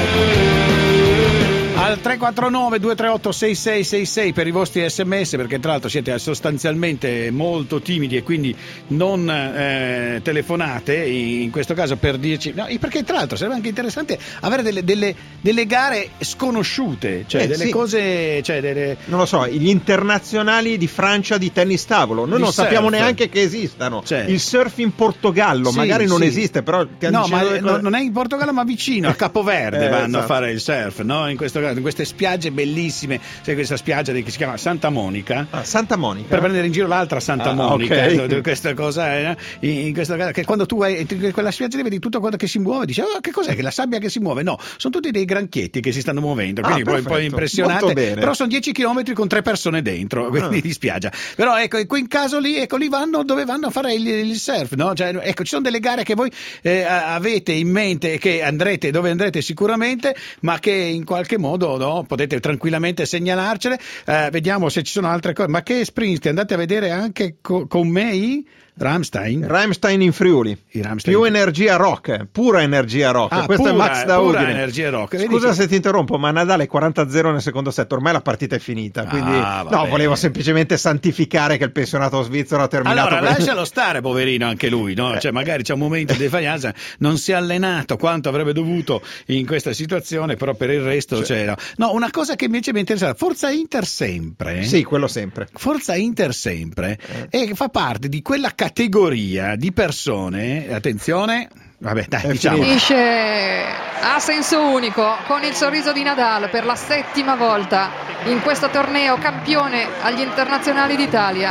veramente... Al tre quattro nove due tre otto sei sei sei sei per i vostri sms, perché tra l'altro siete sostanzialmente molto timidi e quindi non eh, telefonate in questo caso per dirci no, perché tra l'altro sarebbe anche interessante avere delle, delle, delle gare sconosciute, cioè eh, delle sì. cose, cioè delle... non lo so, gli internazionali di Francia di tennis tavolo, noi di non surf. sappiamo neanche che esistano, cioè. il surf in Portogallo sì, magari non sì. esiste, però no, ma cose... non è in Portogallo ma vicino a Capoverde eh, vanno esatto. a fare il surf, no? In questo caso in queste spiagge bellissime, c'è questa spiaggia che si chiama Santa Monica, ah, Santa Monica per prendere in giro l'altra Santa ah, Monica, okay. questa cosa è, in questa, che quando tu entri in quella spiaggia vedi tutto quello che si muove, dici oh, che cos'è che la sabbia che si muove? No, sono tutti dei granchietti che si stanno muovendo, quindi ah, poi un po' impressionante, però sono dieci chilometri con tre persone dentro, quindi ah. di spiaggia, però ecco in quel caso lì, ecco lì vanno dove vanno a fare il, il surf, no? Cioè, ecco, ci sono delle gare che voi eh, avete in mente, che andrete dove andrete sicuramente, ma che in qualche modo no, potete tranquillamente segnalarcele, eh, vediamo se ci sono altre cose. Ma che Springsteen andate a vedere anche co- con me i Rammstein? Rammstein in Friuli, più energia rock, pura energia rock. Ah, questo pura, è Max da pura Udine. Energia rock. Scusa che... se ti interrompo, ma Nadal è quaranta a zero nel secondo set, ormai la partita è finita, quindi ah, no, volevo semplicemente santificare che il pensionato svizzero ha terminato. Allora per... lascialo stare, poverino, anche lui, no? Cioè magari c'è un momento di defaglianza, non si è allenato quanto avrebbe dovuto in questa situazione, però per il resto cioè... c'era. No, una cosa che invece mi interessa, Forza Inter sempre. Sì, quello sempre. Forza Inter sempre eh. e fa parte di quella categoria di persone, attenzione, vabbè dai, diciamo. Finisce a senso unico con il sorriso di Nadal per la settima volta in questo torneo, campione agli internazionali d'Italia.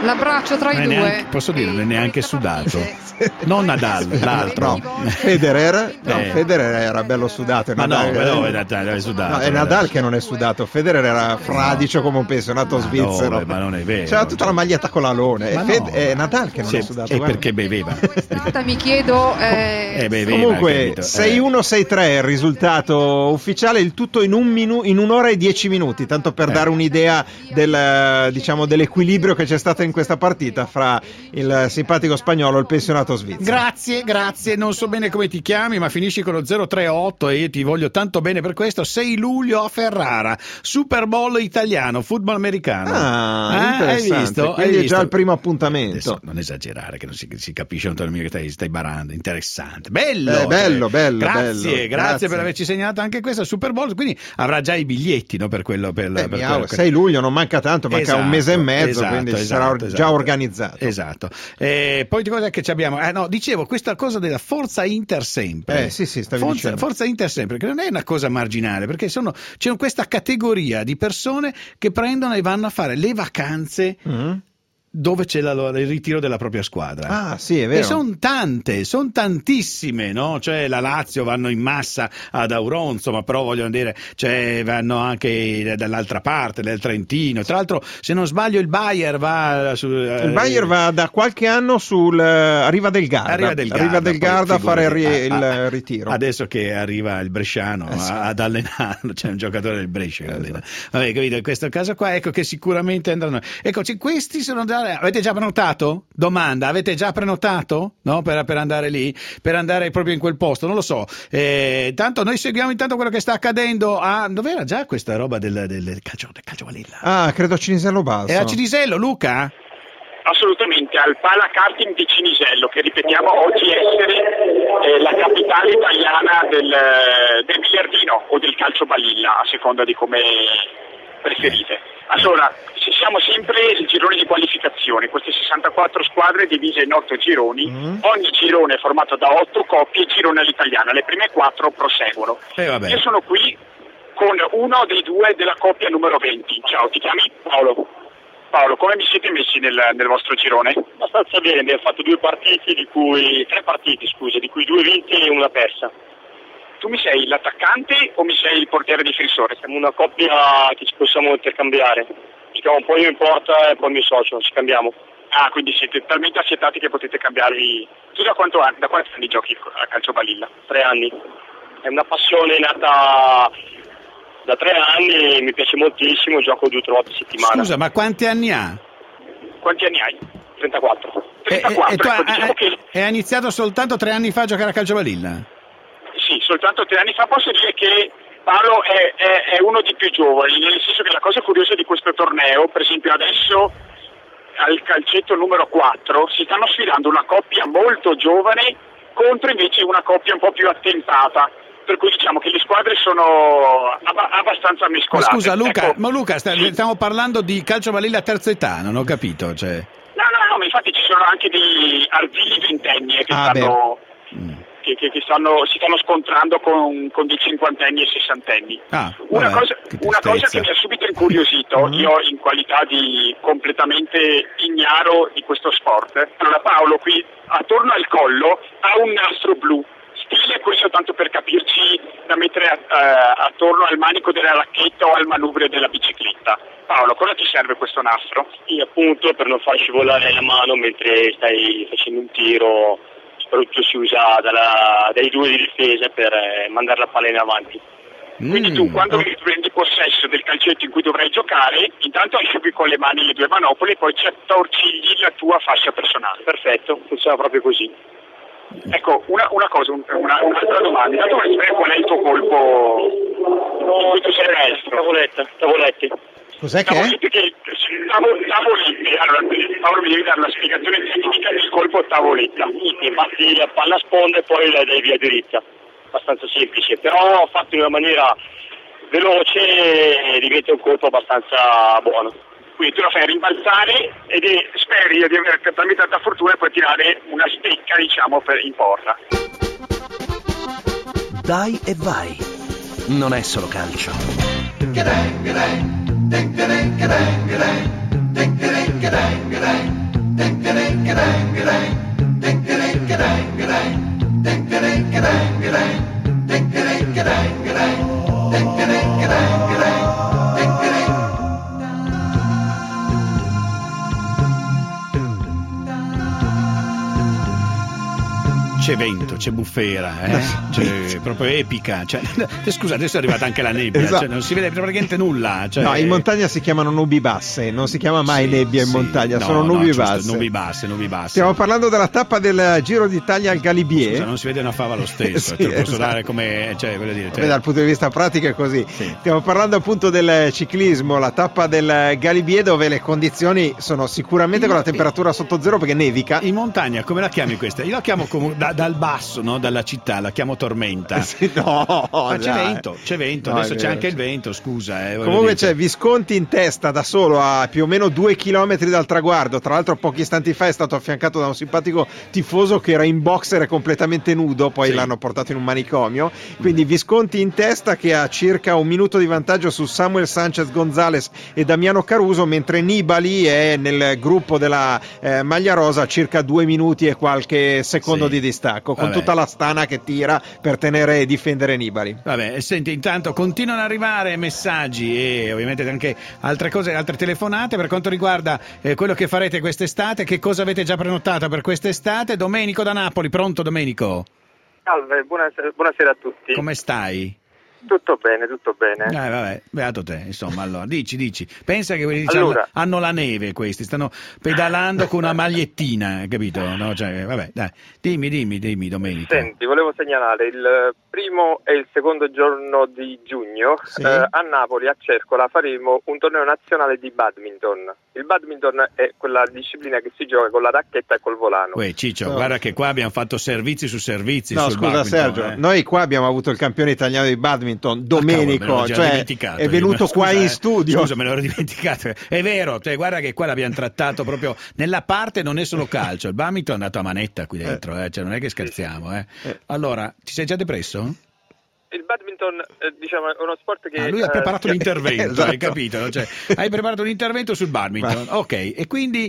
l'abbraccio tra Non i è due. neanche- posso dire, non è neanche sudato. Non Nadal, l'altro. No, Federer, no, Eh. Federer era bello sudato. è Ma no, Nadal, ma no, è Nadal, è sudato. No, è Nadal che non è sudato. Federer era fradicio come un pensionato Ma svizzero. dove? Ma non è vero. C'era tutta la maglietta con l'alone. Ma È, Fed- no. è Nadal che non Sì, è sudato. è guarda. perché beveva. Stata, mi chiedo eh, Eh, beveva, Comunque capito? sei uno sei tre è il risultato ufficiale, il tutto in un minu- in un'ora e dieci minuti, tanto per Eh. dare un'idea del, diciamo, dell'equilibrio che c'è stato in questa partita fra il simpatico spagnolo e il pensionato svizzero. Grazie, grazie, non so bene come ti chiami, ma finisci con lo zero tre otto e io ti voglio tanto bene per questo. sei luglio a Ferrara, Super Bowl italiano, football americano. Ah, Eh, hai interessante. visto? Quindi Hai è visto? già il primo appuntamento. Adesso non esagerare, che non si, si capisce Antonio che stai, stai barando. Interessante, bello, Eh, bello, bello, Grazie, bello. grazie, Grazie. per averci segnalato anche questo Super Bowl. Quindi avrà già i biglietti, no, per quello. Per, Eh, per mi quello- auguro, sei luglio non manca tanto, manca Esatto, un mese e mezzo, esatto, quindi ci esatto, sarà or- esatto. già organizzato. Esatto. Eh, poi di cosa che ci abbiamo? Eh, no, dicevo questa cosa della Forza Inter sempre. Eh, sì, sì, stavi Forza, dicendo. Forza Inter sempre, che non è una cosa marginale, perché sono, c'è questa categoria di persone che prendono e vanno a fare le vacanze Mm. dove c'è la- il ritiro della propria squadra. Ah, sì, è vero. E sono tante, sono tantissime, no? Cioè la Lazio vanno in massa ad Auronzo, ma però vogliono dire, cioè vanno anche dall'altra parte, del Trentino. Tra l'altro, se non sbaglio, il Bayer va su, Il Bayer va da qualche anno sul eh, Riva del Garda, Arriva del Garda, Riva del poi Garda a fare il, ri- figurati, il a- a- ritiro. Adesso che arriva il bresciano Eh, sì. a- ad allenarlo, c'è un giocatore del Brescia che allena. Vabbè, capito? In questo caso qua, ecco che sicuramente andranno. Eccoci, questi sono già. Avete già prenotato? Domanda, avete già prenotato? No? Per, per andare lì, per andare proprio in quel posto, non lo so. Eh, tanto noi seguiamo intanto quello che sta accadendo a. Dov'era già questa roba del, del calcio, del calcio Valilla? Ah, credo Cinisello Balso. È a Cinisello, Luca? Assolutamente, al Pala Karting di Cinisello, che ripetiamo oggi essere eh, la capitale italiana del, del biliardino o del calcio balilla, a seconda di come preferite. Allora, ci siamo sempre il girone di qualificazione, queste sessantaquattro squadre divise in otto gironi, Mm. ogni girone è formato da otto coppie, girone all'italiana, le prime quattro proseguono. Eh, vabbè. Io sono qui con uno dei due della coppia numero venti. Ciao, ti chiami? Paolo. Paolo, come vi siete messi nel, nel vostro girone? Abbastanza bene, abbiamo fatto due partite, di cui tre partite, scusa, di cui due vinte e una persa. Tu mi sei l'attaccante o mi sei il portiere difensore? Siamo una coppia che ci possiamo intercambiare. Giochiamo un po' io in porta e poi il mio socio, ci cambiamo. Ah, quindi siete talmente accettati che potete cambiarvi. Tu da quanto anni, da quanti anni giochi a calcio balilla? Tre anni. È una passione nata da tre anni, mi piace moltissimo, gioco due o tre volte a settimana. Scusa, ma quanti anni ha? Quanti anni hai? trentaquattro. E, e- trentaquattro, e tu ecco, ha- diciamo che e ha iniziato soltanto tre anni fa a giocare a calcio Valilla? sì, soltanto tre anni fa. Posso dire che Paolo è, è, è uno dei più giovani, nel senso che la cosa curiosa di questo torneo, per esempio adesso al calcetto numero quattro si stanno sfidando una coppia molto giovane contro invece una coppia un po' più attempata, per cui diciamo che le squadre sono abba- abbastanza Ma mescolate. scusa Luca, Ecco, ma Luca sta- sì. stiamo parlando di calcio Valilla terza età, non ho capito, cioè. No, no, no, ma infatti ci sono anche degli arzilli ventenni eh, che, Ah, stanno, Mm. che, che, che stanno, si stanno scontrando con, con dei cinquantenni e sessantenni. Ah, Una, vabbè, cosa, che una cosa tristezza. che mi ha subito incuriosito, Mm. io in qualità di completamente ignaro di questo sport, allora Paolo qui attorno al collo ha un nastro blu, stile questo tanto per capirci da mettere a- eh, attorno al manico della racchetta o al manubrio della bicicletta. Paolo, cosa ti serve questo nastro? Sì, appunto per non far scivolare la mano mentre stai facendo un tiro, soprattutto si usa dalla, dai due di difesa per eh, mandare la palla in avanti. Quindi Mm. tu quando prendi possesso del calcetto in cui dovrai giocare, intanto asciughi con le mani le due manopole e poi ci attorcigli la tua fascia personale. Perfetto, funziona proprio così. Ecco, una, una cosa, un- una, un'altra domanda. Intanto vorrei sapere qual è il tuo colpo in cui tu sei maestro. Tavoletta, tavolette. Cos'è che è? Tavolette che, tavo- tavolette, allora Paolo mi devi dare la spiegazione tecnica del colpo tavoletta. Ti batti la palla a sponda e poi la dai via dritta. Abbastanza semplice, però fatto in una maniera veloce e diventa un colpo abbastanza buono. Quindi tu la fai rimbalzare ed è, speri di avere talmente tanta fortuna e puoi tirare una stecca, diciamo, per, in porta. Dai e vai. Non è solo calcio. Get-dang, get-dang, ding-ding, get-dang, get-dang, ding-ding. C'è vento, c'è bufera, eh? C'è proprio epica. Cioè, scusa, adesso è arrivata anche la nebbia, esatto. Cioè, non si vede praticamente nulla. Cioè... No, in montagna si chiamano nubi basse, non si chiama mai sì, nebbia in sì. montagna, no, sono no, nubi giusto, basse. Nubi basse, nubi basse. Stiamo parlando della tappa del Giro d'Italia al Galibier. Scusa, non si vede una fava lo stesso, sì, te lo posso esatto. dare come, cioè, voglio dire, cioè... Beh, dal punto di vista pratico è così. Sì. Stiamo parlando appunto del ciclismo, la tappa del Galibier, dove le condizioni sono sicuramente con la temperatura sotto zero perché nevica. In montagna come la chiami questa? Io la chiamo come, da, dal basso, no? Dalla città, la chiamo tormenta. Sì, no, ma c'è dai. vento, c'è vento, No, adesso è c'è vero, anche il c'è. vento, scusa. Eh, Comunque dire. c'è Visconti in testa da solo a più o meno due chilometri dal traguardo. Tra l'altro pochi istanti fa è stato affiancato da un simpatico tifoso che era in boxer e completamente nudo, poi Sì. l'hanno portato in un manicomio. Quindi Visconti in testa, che ha circa un minuto di vantaggio su Samuel Sanchez Gonzalez e Damiano Caruso, mentre Nibali è nel gruppo della eh, maglia rosa a circa due minuti e qualche secondo Sì. di distacco, con Vabbè. tutta la stana che tira per tenere e difendere Nibali. Vabbè, senti, intanto continuano ad arrivare messaggi e ovviamente anche altre cose, altre telefonate per quanto riguarda eh, quello che farete quest'estate. Che cosa avete già prenotato per quest'estate? Domenico da Napoli, pronto Domenico? Salve, buonasera, buonasera a tutti. Come stai? Tutto bene, tutto bene. Eh, vabbè, beato te, insomma, allora, dici, dici. Pensa che quelli diciamo, Allora. hanno la neve questi, stanno pedalando con una magliettina, capito? No, cioè, vabbè, dai, dimmi, dimmi, dimmi, Domenico. Senti, volevo segnalare il primo e il secondo giorno di giugno Sì. eh, a Napoli, a Cercola, faremo un torneo nazionale di badminton. Il badminton è quella disciplina che si gioca con la racchetta e col volano. Uè, Ciccio, No. guarda che qua abbiamo fatto servizi su servizi No, sul scusa badminton, Sergio, eh. noi qua abbiamo avuto il campione italiano di badminton, Ah, cavolo, me Domenico, l'ero già cioè dimenticato. è venuto Scusa, qua in eh. studio. Scusa, me l'ero dimenticato. È vero, te, guarda che qua l'abbiamo trattato proprio nella parte, non è solo calcio, il badminton è andato a manetta qui dentro, eh. Cioè non è che scherziamo. Eh. Eh. Allora, ti sei già depresso? Il badminton eh, diciamo, è uno sport che... Ah, lui ha eh, preparato che- l'intervento, Esatto. hai capito? No? Cioè, hai preparato un intervento sul badminton, ok, e quindi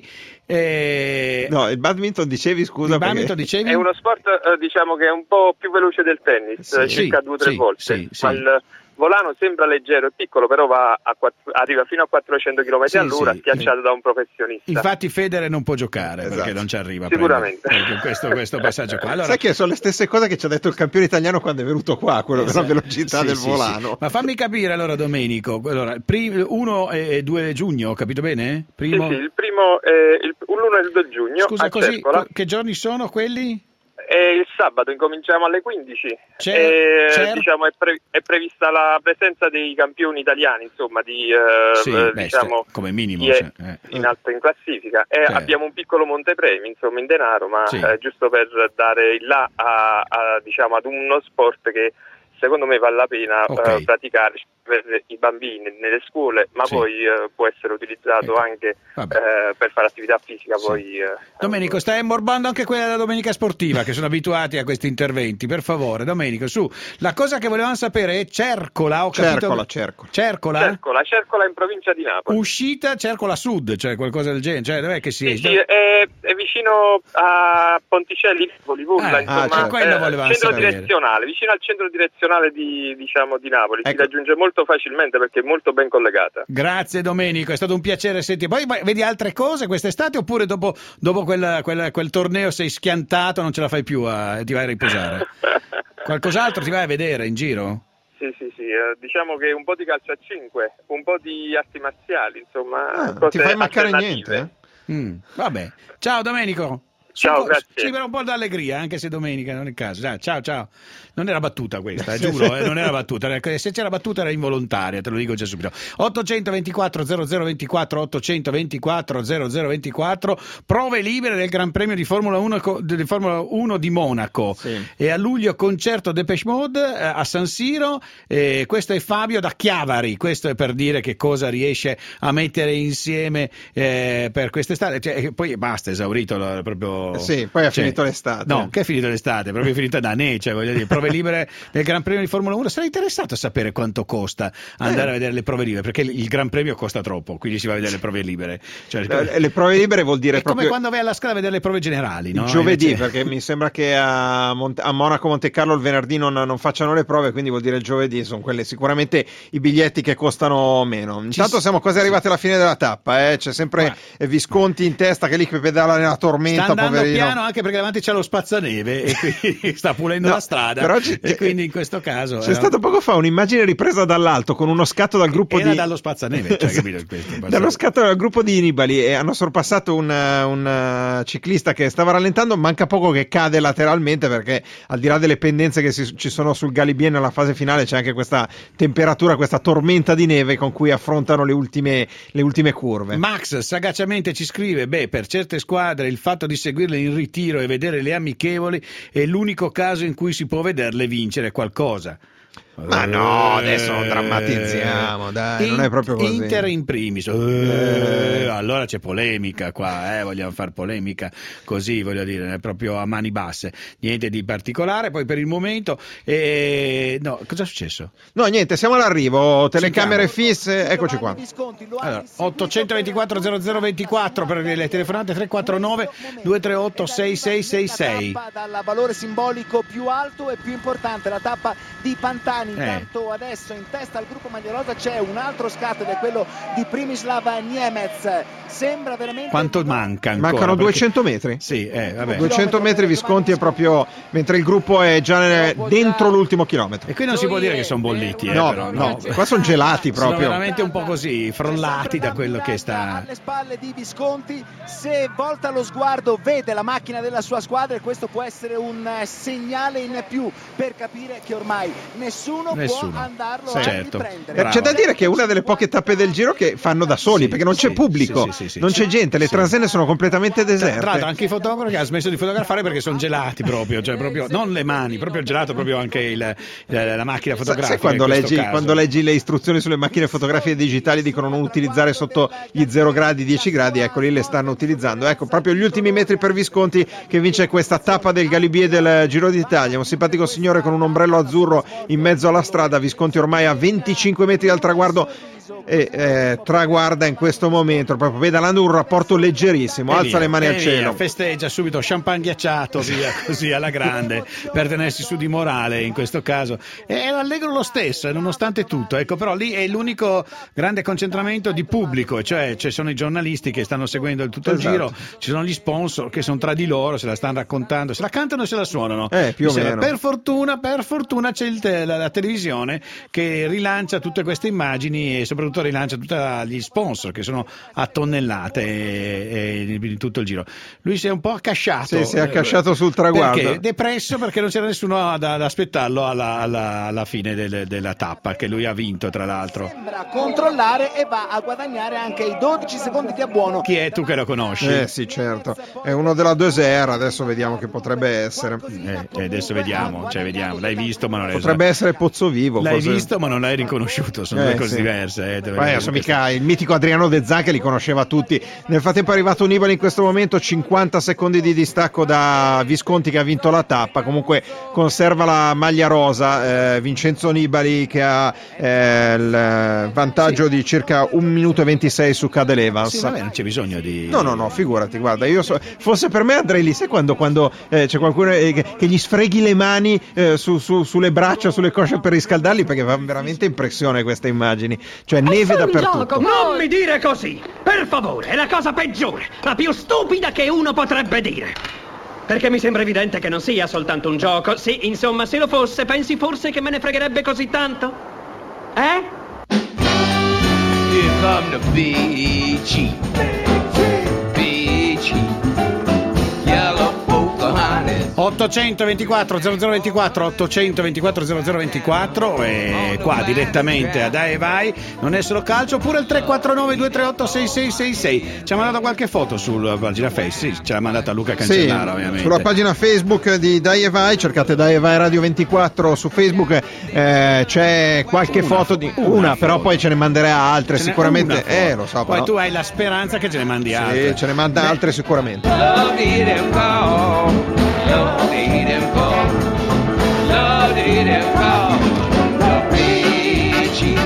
eh, No, il badminton dicevi, scusa, il perché- badminton dicevi? È uno sport eh, diciamo che è un po' più veloce del tennis, Sì. eh, circa Sì, due o tre sì, volte, sì, sì. ma il volano sembra leggero e piccolo, però va a quatt- arriva fino a quattrocento chilometri Sì, all'ora, sì. schiacciato da un professionista. Infatti Federer non può giocare Esatto. perché non ci arriva a Sicuramente. prendere, eh, questo, questo passaggio qua. Allora, Sai che sono le stesse cose che ci ha detto il campione italiano quando è venuto qua, quello della esatto. velocità Sì, del sì, volano. sì. Ma fammi capire allora, Domenico, allora, uno e due giugno, ho capito bene? Sì, Primo... sì, il primo è il, l'uno e il due giugno Scusa, a così, Cercola. co- che giorni sono quelli? E il sabato incominciamo alle quindici. C'è- e, c'è- diciamo, è, pre- è prevista la presenza dei campioni italiani, insomma, di, eh, Sì, eh, beh, diciamo, st- come minimo. chi è cioè, eh. in alto in classifica. E Certo. abbiamo un piccolo montepremi, insomma, in denaro, ma Sì. eh, giusto per dare il là a, a, diciamo, ad uno sport che secondo me vale la pena Ok. eh, praticare per i bambini nelle scuole, ma Sì. poi eh, può essere utilizzato Ecco. anche Vabbè. eh, per fare attività fisica. Sì. Poi, eh, Domenico, stai ammorbando anche quella della domenica sportiva, che sono abituati a questi interventi, per favore. Domenico, su, la cosa che volevamo sapere è Cercola, ho capito? Cercola, Cercola. Cercola? Cercola, Cercola in provincia di Napoli. Uscita Cercola Sud, cioè qualcosa del genere, cioè dov'è che si Sì, sì, è, è vicino a Ponticelli, Napoli, Vulla, Eh, insomma, ah, certo. quello eh, volevamo centro sapere. direzionale, vicino al centro direzionale di, diciamo, di Napoli, si Ecco. raggiunge molto facilmente perché è molto ben collegata. Grazie Domenico, è stato un piacere sentire. Poi vai- vedi altre cose quest'estate oppure dopo, dopo quel, quel- quel torneo sei schiantato, non ce la fai più a, ti vai a riposare? Qualcos'altro ti vai a vedere in giro? Sì, sì, sì, eh, diciamo che un po' di calcio a cinque, un po' di arti marziali, insomma, Ah, cose ti fai mancare alternative. niente, eh? Mm, vabbè. Ciao Domenico. Ciao, Su- grazie. Ci vera un po' d'allegria, anche se domenica non è il caso. Dai, ciao, ciao. Non era battuta questa, eh, giuro, eh, non era battuta. Se c'era battuta era involontaria, te lo dico già subito. ottocentoventiquattro zero zero ventiquattro, ottocentoventiquattro zero zero ventiquattro, prove libere del Gran Premio di Formula uno, co- di Formula uno di Monaco. Sì. E a luglio concerto Depeche Mode eh, a San Siro. Eh, questo è Fabio da Chiavari, questo è per dire che cosa riesce a mettere insieme eh, per quest'estate. Cioè, poi basta, esaurito la- proprio finito. Sì, poi ha cioè, finito l'estate. No, che è finito l'estate, proprio finita da ne, cioè voglio dire, prove libere del Gran Premio di Formula uno. Sarei interessato a sapere quanto costa andare eh. a vedere le prove libere, perché il Gran Premio costa troppo, quindi si va a vedere le prove libere. Cioè, le, prove... le prove libere vuol dire è proprio come quando vai alla scala a vedere le prove generali, no? Giovedì, Invece... perché mi sembra che a, Mont- a Monaco Monte Carlo il venerdì non, non facciano le prove, quindi vuol dire il giovedì sono quelle sicuramente i biglietti che costano meno. Intanto siamo quasi arrivati alla fine della tappa, eh? C'è sempre ah. Visconti in testa che lì che pedala nella tormenta, sta andando poverino. piano anche perché davanti c'è lo spazzaneve e quindi sta pulendo no, la strada, però c- e quindi in questo caso c'è era... stato poco fa un'immagine ripresa dall'alto con uno scatto dal gruppo era di dallo spazzaneve, cioè, capito, questo, dallo scatto dal gruppo di Nibali, e hanno sorpassato un, un ciclista che stava rallentando, manca poco che cade lateralmente, perché al di là delle pendenze che si, ci sono sul Galibier nella fase finale c'è anche questa temperatura, questa tormenta di neve con cui affrontano le ultime, le ultime curve. Max sagacemente ci scrive: beh, per certe squadre il fatto di seguirle in ritiro e vedere le amichevoli è l'unico caso in cui si può vederle vincere qualcosa. Ma no, adesso non drammatizziamo, dai, in, non è proprio così. Inter in primis, eh, allora c'è polemica qua, eh, vogliamo fare polemica così, voglio dire, è proprio a mani basse, niente di particolare. Poi per il momento, eh, no, cosa è successo? No, niente, siamo all'arrivo, telecamere fisse, eccoci qua. Allora, ottocentoventiquattro zero zero ventiquattro per le telefonate, tre quattro nove due tre otto sei sei sei sei. Dal valore simbolico più alto e più importante, la tappa di Pantani. Intanto eh. adesso in testa al gruppo maglia rosa c'è un altro scatto ed è quello di Primislav Niemec. Sembra veramente quanto manca ancora? Mancano perché... duecento metri. Sì, eh, vabbè. duecento metri. Visconti è proprio mentre il gruppo è già nel... dentro l'ultimo chilometro. E qui non si può dire che sono bolliti, eh, no, però, no, no, qua sono gelati proprio. Sono veramente un po' così, frollati da quello che sta alle spalle di Visconti. Se volta lo sguardo vede la macchina della sua squadra e questo può essere un segnale in più per capire che ormai nessuno Nessuno. può andarlo sì, a certo. riprendere. C'è da dire che è una delle poche tappe del Giro che fanno da soli, sì, perché non c'è sì, pubblico, sì, sì, sì, non sì, c'è gente, le sì. transenne sono completamente deserte. Tra l'altro anche i fotografi ha smesso di fotografare perché sono gelati proprio, cioè proprio non le mani, proprio il gelato, proprio anche il, la, la macchina fotografica. Sai quando leggi, quando leggi le istruzioni sulle macchine fotografiche digitali dicono non utilizzare sotto gli zero gradi, dieci gradi, ecco lì le stanno utilizzando. Ecco, proprio gli ultimi metri per Visconti che vince questa tappa del Galibier del Giro d'Italia, un simpatico signore con un ombrello azzurro in mezzo alla strada. Visconti ormai a venticinque metri dal traguardo e eh, traguarda in questo momento proprio pedalando un rapporto leggerissimo, e alza via, le mani al cielo, via, festeggia subito, champagne ghiacciato via così alla grande per tenersi su di morale in questo caso. È allegro lo stesso nonostante tutto, ecco, però lì è l'unico grande concentramento di pubblico, cioè ci sono i giornalisti che stanno seguendo tutto il esatto. giro, ci sono gli sponsor che sono tra di loro, se la stanno raccontando, se la cantano e se la suonano, eh, più o meno. Per fortuna, per fortuna c'è il te- la, la televisione che rilancia tutte queste immagini e soprattutto rilancia tutti gli sponsor che sono a tonnellate e, e in tutto il giro. Lui si è un po' accasciato, sì, si è accasciato sul traguardo, perché depresso perché non c'era nessuno ad, ad aspettarlo alla, alla, alla fine del, della tappa che lui ha vinto, tra l'altro sembra controllare e va a guadagnare anche i dodici secondi di abbuono. Chi è, tu che lo conosci? Eh sì, certo, è uno della Deuxer, adesso vediamo che potrebbe essere, eh, adesso vediamo, cioè vediamo, l'hai visto ma non l'hai potrebbe essere Pozzovivo, l'hai forse. visto ma non l'hai riconosciuto, sono eh, due cose sì. diverse, eh, Beh, adesso mica il mitico Adriano De Zan che li conosceva tutti. Nel frattempo è arrivato Nibali in questo momento, cinquanta secondi di distacco da Visconti che ha vinto la tappa, comunque conserva la maglia rosa, eh, Vincenzo Nibali che ha eh, il vantaggio sì. di circa un minuto e ventisei su Cadel Evans. Sì, vabbè, non c'è bisogno di... No, no, no, figurati, guarda, io so, fosse per me andrei lì, sai quando, quando eh, c'è qualcuno eh, che, che gli sfreghi le mani eh, su, su, sulle braccia, sulle cosce per riscaldarli, perché fa veramente impressione queste immagini, cioè neve dappertutto. Gioco, non mi dire così, per favore, è la cosa peggiore, la più stupida che uno potrebbe dire. Perché mi sembra evidente che non sia soltanto un gioco. Sì, insomma, se lo fosse, pensi forse che me ne fregherebbe così tanto? Eh? Here come the big chief, big chief, yellow Pocahontas. ottocentoventiquattro zero zero ventiquattro ottocentoventiquattro zero zero ventiquattro e qua direttamente a Dai e Vai, non è solo calcio, oppure il tre quattro nove due tre otto sei sei sei sei. Ci ha mandato qualche foto sulla pagina Facebook, sì, ce l'ha mandata Luca Cancellara, sì, ovviamente. Sulla pagina Facebook di Dai e Vai, cercate Dai e Vai Radio ventiquattro su Facebook, eh, c'è qualche una, foto di una, una però poi ce ne manderà altre ce sicuramente. Eh, lo so, poi però. Tu hai la speranza che ce ne mandi sì, altre. ce ne manda Beh. altre sicuramente. Love did him call, love did him call, love did him call, love Big Chief,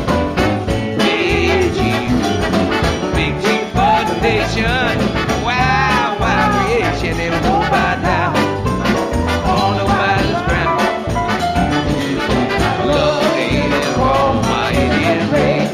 Big Chief, Big Chief Foundation, wow, wow creation, and move by now, on the wildest ground. Love did him call, my Indian rain.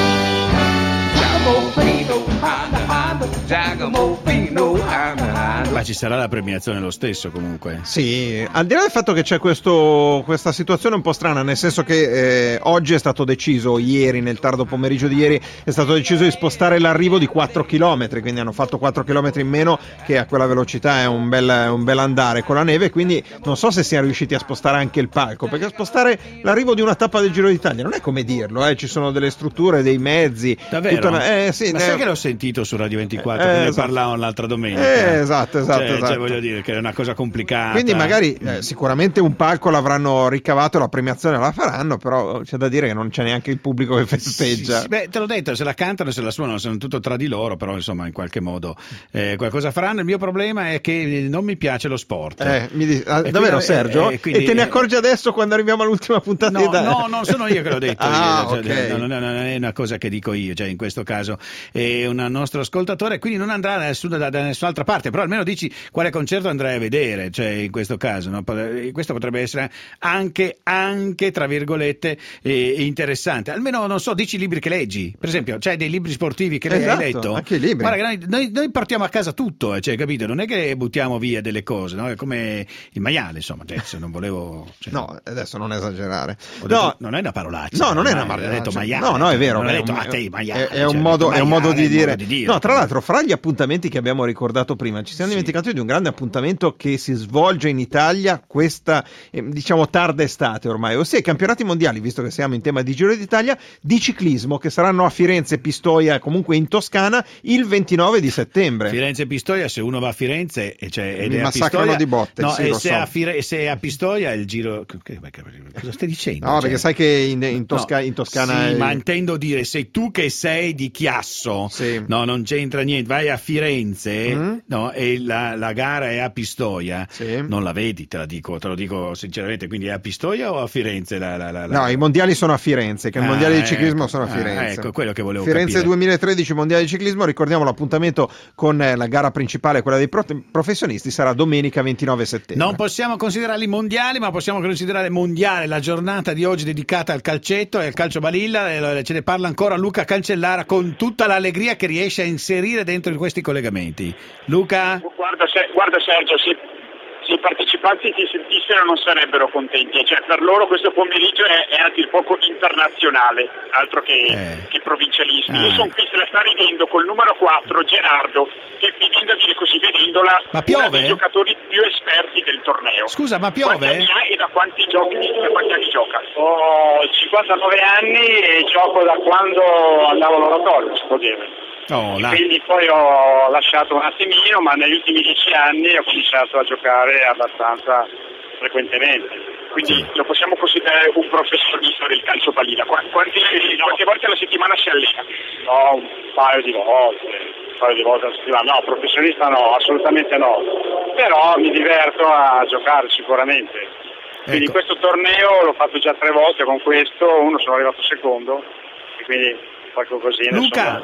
Ma ci sarà la premiazione lo stesso comunque. Sì, al di là del fatto che c'è questo, questa situazione un po' strana, nel senso che eh, oggi è stato deciso, ieri nel tardo pomeriggio di ieri è stato deciso di spostare l'arrivo di quattro chilometri, quindi hanno fatto quattro chilometri in meno, che a quella velocità è un bel, un bel andare con la neve, quindi non so se siano riusciti a spostare anche il palco, perché spostare l'arrivo di una tappa del Giro d'Italia non è come dirlo, eh, ci sono delle strutture, dei mezzi. Davvero? Una, eh, sì, Ma eh, sai che l'ho sentito su Radio ventiquattro, eh, che ne esatto. parlavano l'altra domenica. Eh, esatto, esatto, cioè, esatto. Cioè, voglio dire che è una cosa complicata. Quindi magari eh, sicuramente un palco l'avranno ricavato, la premiazione la faranno, però c'è da dire che non c'è neanche il pubblico che festeggia. Sì, sì, beh, te l'ho detto, se la cantano, se la suonano, sono tutto tra di loro, però insomma in qualche modo eh, qualcosa faranno. Il mio problema è che non mi piace lo sport. Eh, mi dici, ah, davvero quindi, Sergio? Eh, quindi, e te ne accorgi adesso quando arriviamo all'ultima puntata? No, di no, non sono io che l'ho detto. ah, io, ok. cioè, non, non è una cosa che dico io, cioè in questo caso è un nostro ascoltatore, quindi non andrà da, nessuna, da, da nessun'altra parte, però almeno dici quale concerto andrai a vedere, cioè in questo caso, no? Questo potrebbe essere anche, anche tra virgolette eh, interessante, almeno non so, dici i libri che leggi, per esempio c'hai dei libri sportivi che esatto, hai letto, anche i libri. Guarda, noi, noi, noi portiamo a casa tutto, eh, cioè, capito? Non è che buttiamo via delle cose, no? È come il maiale, insomma, cioè, se non volevo cioè, no, adesso non esagerare, ho detto, no, non è una parolaccia, no, non è una parolaccia, ho detto maiale, no, no, è vero, non ho è, detto un, a te maiale, è, è un cioè, modo, maiale, è un modo di dire, modo di dire no, tra l'altro fra gli appuntamenti che abbiamo ricordato prima ci siamo sì. dimenticati di un grande appuntamento che si svolge in Italia questa eh, diciamo tarda estate ormai, ossia i campionati mondiali, visto che siamo in tema di Giro d'Italia, di ciclismo, che saranno a Firenze, Pistoia, comunque in Toscana il ventinove di settembre. Firenze e Pistoia, se uno va a Firenze e c'è ed mi è massacrano a Pistoia, di botte, no, sì, e lo se, so. a Fire, se è a Pistoia il Giro, cosa stai dicendo? No, cioè, perché sai che in, in, Tosca, no, in Toscana sì, è... ma intendo dire, se tu che sei di Chiasso, sì. no, non c'entra niente, vai a Firenze, mm. no, e la, la gara è a Pistoia, sì. non la vedi, te la dico, te lo dico sinceramente, quindi è a Pistoia o a Firenze? La, la, la, la... No, i mondiali sono a Firenze, che ah, i mondiali ecco, di ciclismo sono a Firenze. Ah, ecco, quello che volevo Firenze capire. duemilatredici mondiali di ciclismo, ricordiamo l'appuntamento con eh, la gara principale, quella dei pro- professionisti, sarà domenica ventinove settembre. Non possiamo considerarli mondiali, ma possiamo considerare mondiale la giornata di oggi dedicata al calcetto e al calcio balilla, e ce ne parla ancora Luca Cancellara con tutta l'allegria che riesce a inserire dentro in questi collegamenti. Luca? Guarda, guarda Sergio, se, se i partecipanti ti sentissero non sarebbero contenti, cioè per loro questo pomeriggio è, è a dir poco internazionale, altro che, eh. che provincialismo. Ah. Io sono qui, se la sta ridendo col numero quattro Gerardo, che vedendo dire così, vedendola, ma piove? uno dei giocatori più esperti del torneo. Scusa, ma piove? Quanti anni ha e da quanti giochi, da quanti anni gioca? Ho cinquantanove anni e gioco da quando andavo all'oratorio, si può dire. Oh, quindi poi ho lasciato un attimino, ma negli ultimi dieci anni ho cominciato a giocare abbastanza frequentemente, quindi sì. Lo possiamo considerare un professionista del calcio balilla. Quanti, quante volte alla settimana si allena? No, un paio di volte, un paio di volte alla settimana, no, professionista no, assolutamente no, però mi diverto a giocare sicuramente. Quindi ecco. Questo torneo l'ho fatto già tre volte con questo, uno sono arrivato secondo, e quindi così, Luca,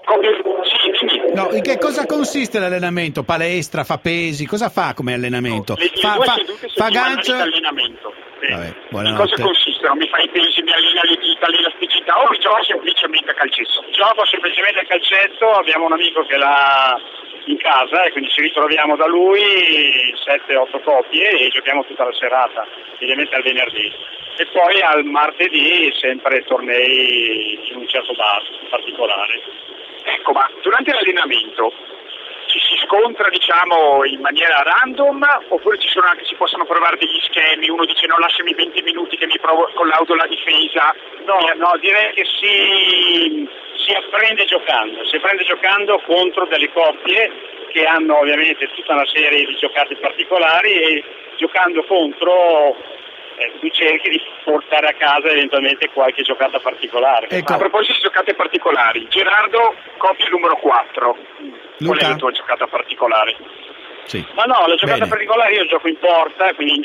no, in che cosa consiste l'allenamento? Palestra, fa pesi, cosa fa come allenamento? No, le, le fa, due fa, sedute fa gancio? Allenamento. Sì. Vabbè, in cosa consistono? Mi fai i pesi, mi allena l'elasticità o mi gioco semplicemente a calcetto? Gioco semplicemente a calcetto, abbiamo un amico che l'ha in casa e quindi ci ritroviamo da lui sette otto coppie e giochiamo tutta la serata, ovviamente al venerdì. E poi al martedì sempre tornei in un certo bar particolare. Ecco, ma durante l'allenamento ci si si scontra, diciamo, in maniera random, oppure ci sono anche, si possono provare degli schemi, uno dice no, lasciami venti minuti che mi provo con l'auto la difesa? No, no, direi che si, si apprende giocando, si apprende giocando contro delle coppie che hanno ovviamente tutta una serie di giocate particolari, e giocando contro eh, tu cerchi di portare a casa eventualmente qualche giocata particolare. Ecco. A proposito di giocate particolari, Gerardo, coppia numero quattro. Qual è la tua giocata particolare? Sì. Ma no, la giocata Bene. particolare, io gioco in porta, quindi in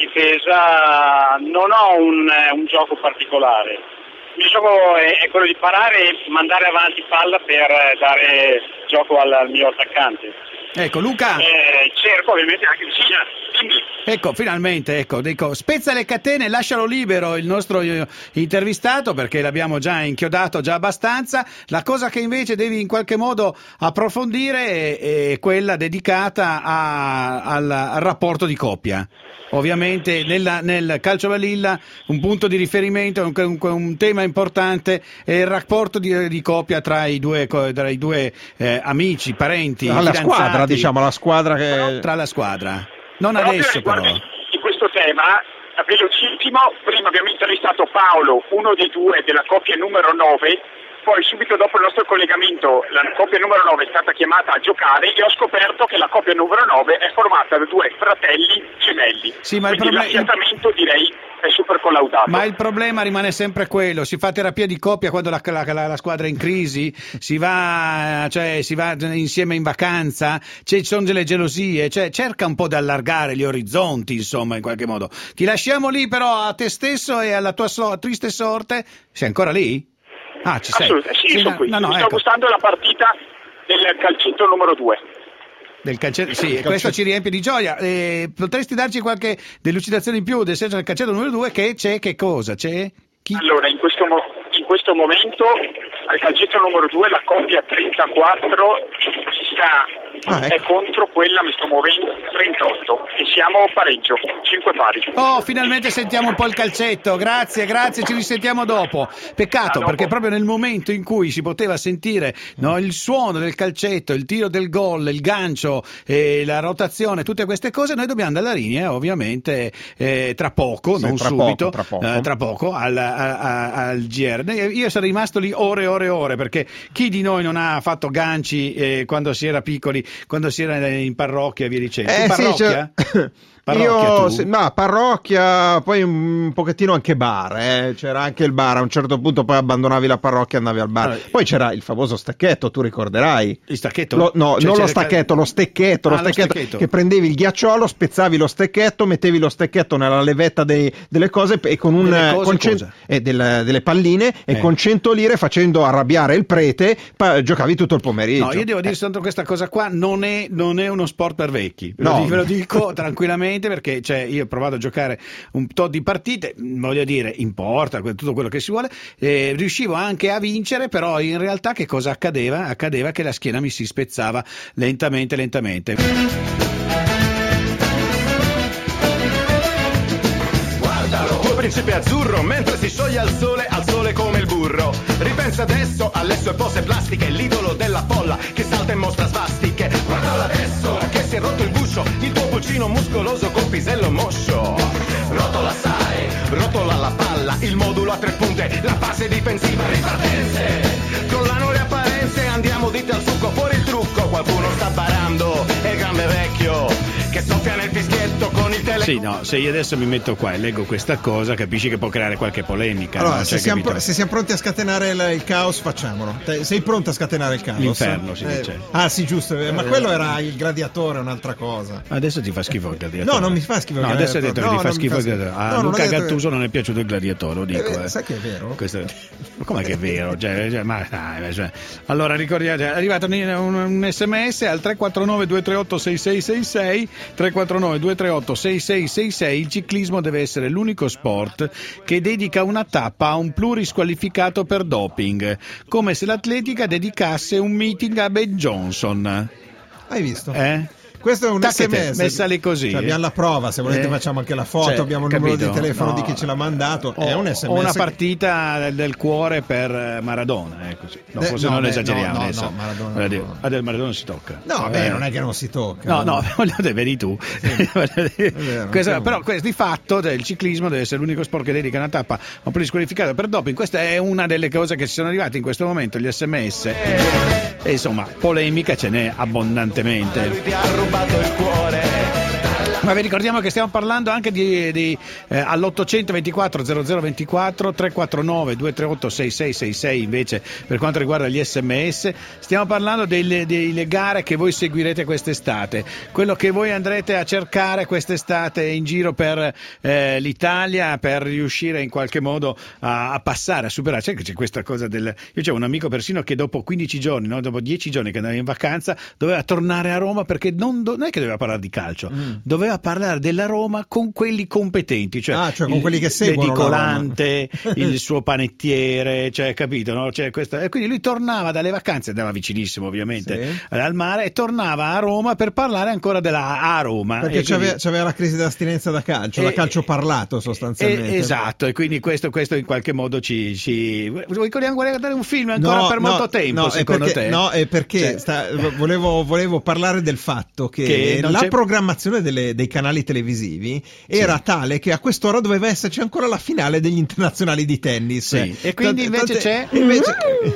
difesa non ho un, un gioco particolare. Il mio gioco è, è quello di parare e mandare avanti palla per dare gioco al, al mio attaccante. Ecco, Luca. Eh, cerco ovviamente anche di Cina. Ecco, finalmente, ecco, dico, spezza le catene, lascialo libero il nostro eh, intervistato, perché l'abbiamo già inchiodato già abbastanza. La cosa che invece devi in qualche modo approfondire è, è quella dedicata a, al, al rapporto di coppia. Ovviamente nella, nel calcio balilla un punto di riferimento, un, un, un tema importante è il rapporto di, di coppia tra i due, tra i due eh, amici, parenti, la fidanzati. squadra, diciamo, la squadra che... Tra la squadra. Non Proprio adesso però. Di questo tema, velocissimo, prima abbiamo intervistato Paolo, uno dei due della coppia numero nove, poi subito dopo il nostro collegamento la coppia numero nove è stata chiamata a giocare e ho scoperto che la coppia numero nove è formata da due fratelli gemelli. Sì, ma il Quindi proble- l'affiatamento direi è super collaudato. Ma il problema rimane sempre quello, si fa terapia di coppia quando la, la, la, la squadra è in crisi, si va, cioè, si va insieme in vacanza, ci sono delle gelosie, cioè, cerca un po' di allargare gli orizzonti, insomma, in qualche modo. Ti lasciamo lì però a te stesso e alla tua so- triste sorte. Sei ancora lì? Ah, ci sei. Assolutamente, sì, Sì, sono no, qui. no, no, Mi sta ecco. gustando la partita del calcetto numero due. Del calcetto, sì, e questo ci riempie di gioia. Eh, potresti darci qualche delucidazione in più del senso del calcetto numero due? Che c'è, che cosa? C'è? Chi? Allora, in questo, mo- in questo momento al calcetto numero due la coppia trentaquattro si sta Ah, ecco. è contro quella, mi sto muovendo, trentotto, e siamo pareggio, cinque pari. Oh, finalmente sentiamo un po' il calcetto, grazie, grazie, ci risentiamo dopo. Peccato, dopo. perché proprio nel momento in cui si poteva sentire, no, il suono del calcetto, il tiro del gol, il gancio, eh, la rotazione, tutte queste cose, noi dobbiamo andare alla linea, ovviamente, eh, tra poco, Sì, non tra subito, poco, tra poco. eh, tra poco al, a- a- al G R. Io sarei rimasto lì ore e ore e ore, perché chi di noi non ha fatto ganci eh, quando si era piccoli, quando si era in parrocchia e via dicendo? Eh, Tu sì, parrocchia? cioè- Parrocchia, Io, tu? sì, ma parrocchia, poi un pochettino anche bar, eh. C'era anche il bar, a un certo punto poi abbandonavi la parrocchia e andavi al bar. Allora, poi c'era il famoso stacchetto, tu ricorderai? Il stacchetto? Lo- no, Cioè, non lo c'era- stacchetto, lo stecchetto, lo Ah, lo stecchetto, stecchetto. che prendevi il ghiacciolo, spezzavi lo stecchetto, mettevi lo stecchetto nella levetta dei- delle cose e con un Delle cose con cen- cosa? e del- delle palline e Eh. con cento lire, facendo arrabbiare il prete, pa- giocavi tutto il pomeriggio. No, io devo dire soltanto questa cosa qua, non è, non è uno sport per vecchi, ve lo, No. dico, ve lo dico tranquillamente, perché cioè, io ho provato a giocare un po' di partite, voglio dire, in porta, que- tutto quello che si vuole, eh, riuscivo anche a vincere, però in realtà che cosa accadeva? Accadeva che la schiena mi si spezzava lentamente, lentamente. Guardalo, tuo principe azzurro, mentre si scioglie al sole, al sole come il burro. Ripensa adesso alle sue pose plastiche, l'idolo della folla che salta e mostra svastiche. Guardalo adesso, che si è rotto il guscio, il tuo pulcino muscoloso col pisello moscio. Rotola sai, rotola la palla, il modulo a tre punte, la fase difensiva, ripartenze. Crollano le apparenze, andiamo dite al succo, fuori il trucco, qualcuno sta barando, è il grande vecchio che soffia nel fischietto con il tele... Sì, no, se io adesso mi metto qua e leggo questa cosa, capisci che può creare qualche polemica. Allora, no? se, Cioè, siamo, capito? pro- se siamo pronti a scatenare il, il caos, facciamolo. Te- sei pronto a scatenare il caos? L'inferno, si Eh, dice. Ah, sì, giusto, eh, ma quello era il gladiatore, un'altra cosa. Adesso ti fa schifo il gladiatore. No, non mi fa schifo il No, adesso hai gladiatore. detto che No, ti fa non mi schifo fa il schifo. gladiatore. A No, non ho Luca detto che- Gattuso non è piaciuto il gladiatore, lo dico. Eh, eh. sai che è vero? Questo... Ma com'è che è vero? Cioè, cioè, ma dai, cioè. Allora ricordiamo, è arrivato un, un, un sms al tre quattro nove due tre otto sei sei sei sei, tre quattro nove due tre otto sei sei sei sei. Il ciclismo deve essere l'unico sport che dedica una tappa a un plurisqualificato per doping, come se l'atletica dedicasse un meeting a Ben Johnson. Hai visto? Eh? questo è un Tacchete, S M S messa lì così. Cioè, abbiamo la prova, se volete Eh, facciamo anche la foto, cioè, abbiamo il capito? numero di telefono No. di chi ce l'ha mandato. O, È un S M S o una che- partita del, del cuore per Maradona, eh, così. No, Eh, forse no, non beh, esageriamo no, no, adesso. no, Maradona Voglio dire, no. ah, del Maradona si tocca. No, Eh, beh, non è che non si tocca. No, no, voglio dire, vedi tu. Voglio dire, vero, questo- anche però uno. questo, di fatto il ciclismo deve essere l'unico sport che dedica una tappa a un po' squalificato per doping. Questa è una delle cose che ci sono arrivate in questo momento, gli S M S. E insomma, polemica ce n'è abbondantemente. Ti ha rubato il cuore. Ma vi ricordiamo che stiamo parlando anche di, di eh, all'ottocento ventiquattro zero zero ventiquattro tre quattro nove due tre otto sei sei sei sei invece per quanto riguarda gli S M S. Stiamo parlando delle, delle gare che voi seguirete quest'estate, quello che voi andrete a cercare quest'estate in giro per eh, l'Italia per riuscire in qualche modo a, a passare, a superare. C'è, c'è questa cosa del... Io c'avevo un amico persino che dopo quindici giorni, no? Dopo dieci giorni che andava in vacanza, doveva tornare a Roma perché non, do- non è che doveva parlare di calcio, Mm. doveva parlare della Roma con quelli competenti, cioè, Ah, cioè con il- quelli che seguono la l'edicolante, il suo panettiere, cioè, capito, no? Cioè, questa- e quindi lui tornava dalle vacanze, andava vicinissimo ovviamente Sì. al mare, e tornava a Roma per parlare ancora della a Roma. Perché E quindi- c'aveva, c'aveva la crisi d'astinenza da calcio, da Eh, calcio parlato sostanzialmente. Eh, esatto, e quindi questo, questo in qualche modo ci, ci... Vogliamo guardare un film ancora No, per no, molto tempo, no, è secondo perché, te? No, è perché Cioè- sta- volevo, volevo parlare del fatto che, Che non la c'è- programmazione delle- dei canali televisivi era tale che a quest'ora doveva esserci ancora la finale degli internazionali di tennis. Sì, e quindi invece c'è- invece-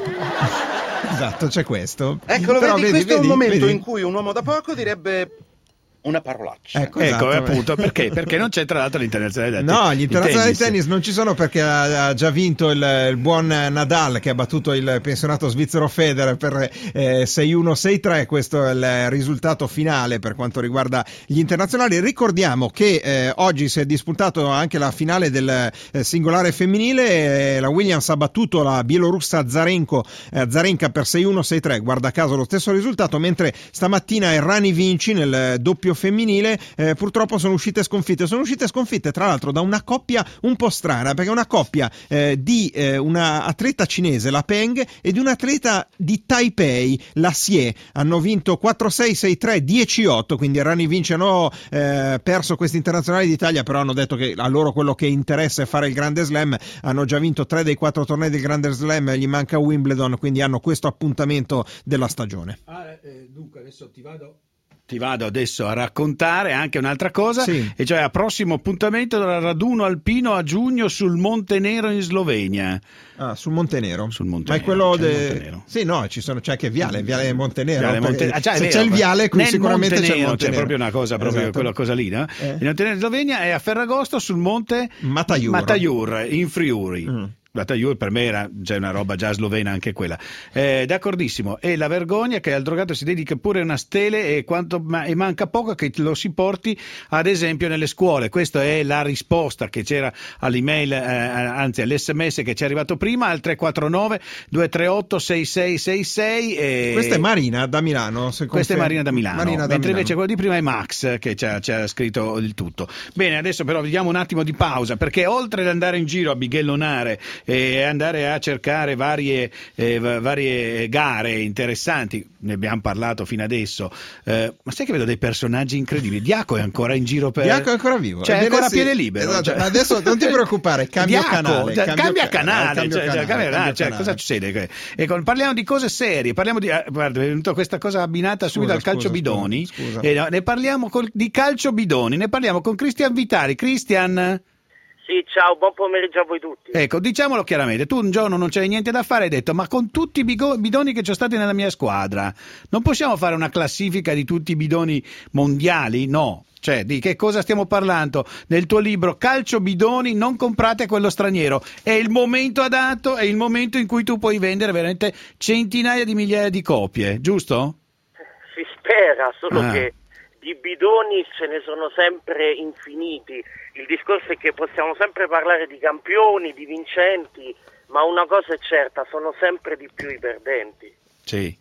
Esatto, c'è questo. Eccolo, Però vedi, vedi, questo è un vedi, momento vedi? in cui un uomo da poco direbbe una parolaccia. Ecco, Ecco, esatto. appunto, perché? Perché non c'è tra l'altro l'internazionale di No, gli internazionali di tennis. tennis non ci sono perché ha, ha già vinto il, il buon Nadal che ha battuto il pensionato svizzero Federer per eh, sei uno sei tre. Questo è il risultato finale per quanto riguarda gli internazionali. Ricordiamo che eh, oggi si è disputato anche la finale del eh, singolare femminile. Eh, la Williams ha battuto la bielorussa Zarenko, eh, Zarenka per sei uno sei tre, guarda caso lo stesso risultato, mentre stamattina Errani Vinci nel doppio femminile eh, purtroppo sono uscite sconfitte. Sono uscite sconfitte tra l'altro da una coppia un po' strana, perché è una coppia eh, di eh, una atleta cinese, la Peng, e di un atleta di Taipei, la Xie. Hanno vinto quattro sei sei tre dieci otto, quindi Errani Vinci hanno eh, perso questi internazionali d'Italia, però hanno detto che a loro quello che interessa è fare il Grande Slam. Hanno già vinto tre dei quattro tornei del Grande Slam, gli manca Wimbledon, quindi hanno questo appuntamento della stagione. Ah, eh, dunque adesso ti vado Ti vado adesso a raccontare anche un'altra cosa, Sì. e cioè a prossimo appuntamento del raduno alpino a giugno sul Monte Nero in Slovenia. Ah, sul Monte Nero. Sul Monte Ma è Nero, quello c'è il de... Monte Nero. Sì, no, ci sono, c'è anche Viale, Viale Montenero. Viale perché Monte- ah, già, è se vero, c'è il Viale, qui nel sicuramente Monte c'è il Nero, Monte c'è Nero. proprio una cosa, proprio Esatto. quella cosa lì, no? Eh. Il Monte Nero in Slovenia è a Ferragosto sul Monte Mataiur. Mataiur in Friuli. Mm. Mataiur per me era già una roba già slovena anche quella. Eh, d'accordissimo. E la vergogna che al drogato si dedica pure una stele e, quanto, ma, e manca poco che lo si porti ad esempio nelle scuole. Questa è la risposta che c'era all'email, eh, anzi all'esse emme esse che ci è arrivato prima al tre quattro nove due tre otto sei sei sei sei. E... Questa è Marina da Milano. Se Questa è confermi. Marina da Milano, Marina da mentre Milano. invece quello di prima è Max che ci ha, ci ha scritto il tutto. Bene, adesso però vediamo un attimo di pausa, perché oltre ad andare in giro a bighellonare e andare a cercare varie, eh, va- varie gare interessanti, ne abbiamo parlato fino adesso, eh, ma sai che vedo dei personaggi incredibili. Diaco è ancora in giro per... Diaco è ancora vivo. Cioè è Ebbene ancora a sì. piede libero. Esatto, Cioè- ma adesso non ti preoccupare, cambia Diaco, canale. cioè, cambio cambia ca- canale, cambio cioè, canale, cambia- cambio cioè, canale. cosa succede? Ecco, parliamo di cose serie, parliamo di, ah, guarda, è venuta questa cosa abbinata subito al Scusa, calcio scusa, bidoni. scusa, scusa. E no, ne parliamo col- di calcio bidoni, ne parliamo con Cristian Vitali. Cristian, Sì, ciao, buon pomeriggio a voi tutti. ecco, diciamolo chiaramente, tu un giorno non c'avevi niente da fare, hai detto, ma con tutti i bigo- bidoni che ci sono stati nella mia squadra, non possiamo fare una classifica di tutti i bidoni mondiali? No. Cioè, di che cosa stiamo parlando? Nel tuo libro Calcio Bidoni, non comprate quello straniero. È il momento adatto, è il momento in cui tu puoi vendere veramente centinaia di migliaia di copie, giusto? Si spera, solo Ah. che di bidoni ce ne sono sempre infiniti. Il discorso è che possiamo sempre parlare di campioni, di vincenti, ma una cosa è certa, sono sempre di più i perdenti. Sì.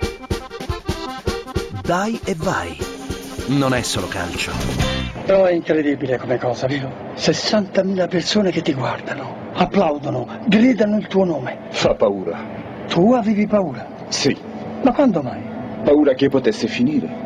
Dai e vai. Non è solo calcio. Però è incredibile come cosa, vero? sessantamila persone che ti guardano, applaudono, gridano il tuo nome. Fa paura. Tu avevi paura? Sì, Ma quando mai? paura che potesse finire.